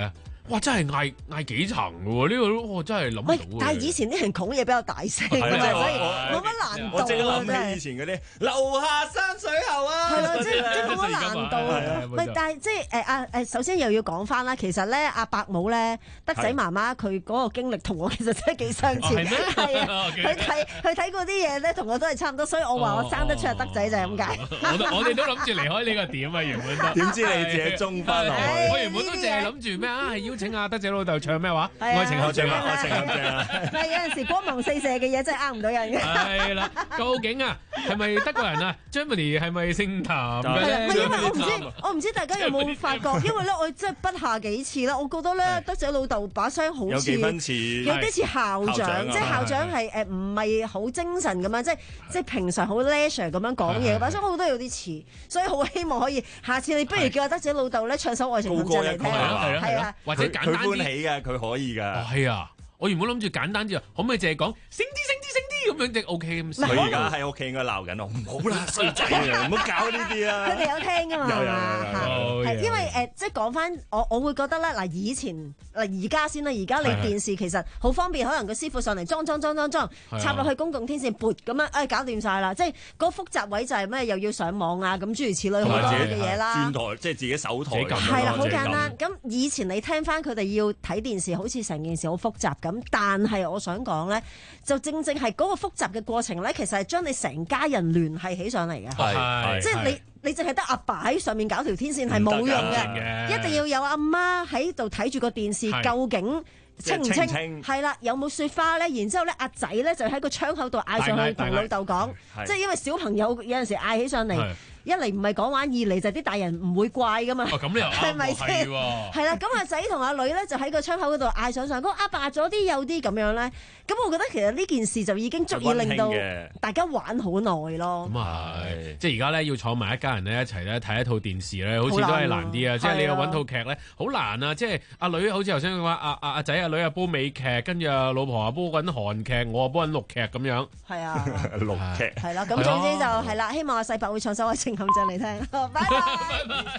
哇！真係嗌嗌幾層嘅喎，呢個我真係諗唔到。 但係以前啲人講嘢比較大聲㗎嘛，所以冇乜難度。 我即刻諗起以前嗰啲樓下山水後啊， 係咯，即即冇乜難度。喂，但係即係誒啊誒，首先又要講翻啦，其實咧阿伯母咧德仔媽媽佢嗰個經歷同我其實真係幾相似，係啊，佢睇佢睇過啲嘢咧，同我都係差唔多，所以我話我生得出係德仔就係咁解。 我我哋都諗住離開呢個點啊，原本都點知你自己中翻落去？ 我原本都淨係諗住咩啊，係邀請阿德仔老豆唱咩話？愛情後正啊，愛情後正啊！ 唔係有陣時光芒四射嘅嘢真係呃唔到人嘅。 係啦，究竟啊係咪德國人啊 ？Germany 係咪姓譚嘅咧？ 因為我唔知，我唔知大家有冇發覺，因為咧我真係不下幾次啦，我覺得咧德仔老豆把聲好似有幾分似， 有啲似校長，即係校長係誒唔係好精神咁樣，即係即係平常好 leisure 咁樣講嘢，把聲好多有啲似，所以好希望可以下次你不如叫阿德仔老豆咧唱首愛情後正嚟聽下，係啊， 或者簡單啲， 佢歡喜嘅，佢可以㗎。 係啊，我原本諗住簡單啲啊，可唔可以淨係講升啲升啲升啲咁樣就 OK 咁？ 佢而家喺屋企應該鬧緊我，唔好啦，衰仔啊，唔好搞呢啲啊！ 佢哋有聽㗎嘛？ 有有有， 係因為誒，即係講翻我，我會覺得咧嗱，以前嗱而家先啦，而家你電視其實好方便，可能個師傅上嚟裝裝裝裝裝，插落去公共天線撥咁樣，誒搞掂晒啦！即係嗰複雜位就係咩？又要上網啊，咁諸如此類好多嘅嘢啦。 轉台即係自己手台咁。 係啦，好簡單。咁以前你聽翻佢哋要睇電視，好似成件事好複雜咁，但係我想講咧，就正正係嗰個複雜嘅過程咧，其實係將你成家人聯繫起上嚟嘅。 係， 即係你你淨係得阿爸喺上面搞條天線係冇用嘅，一定要有阿媽喺度睇住個電視，究竟清唔清？係啦，有冇雪花咧？然之後咧，阿仔咧就喺個窗口度嗌上去同老豆講，即係因為小朋友有陣時嗌起上嚟。一嚟唔係講玩，二嚟就啲大人唔會怪噶嘛。 哦，咁你又係咪先？係啦，咁阿仔同阿女咧就喺個窗口嗰度嗌上上，嗰阿爸左啲右啲咁樣咧。咁我覺得其實呢件事就已經足以令到大家玩好耐咯。 咁啊係，即係而家咧要坐埋一家人咧一齊咧睇一套電視咧，好似都係難啲啊！即係你要揾套劇咧，好難啊！即係阿女好似頭先講話，阿阿阿仔阿女啊煲美劇，跟住阿老婆啊煲緊韓劇，我啊煲緊陸劇咁樣。 係啊， 陸劇係啦。咁總之就係啦，希望阿細伯會唱首愛情後正嚟聽。拜拜。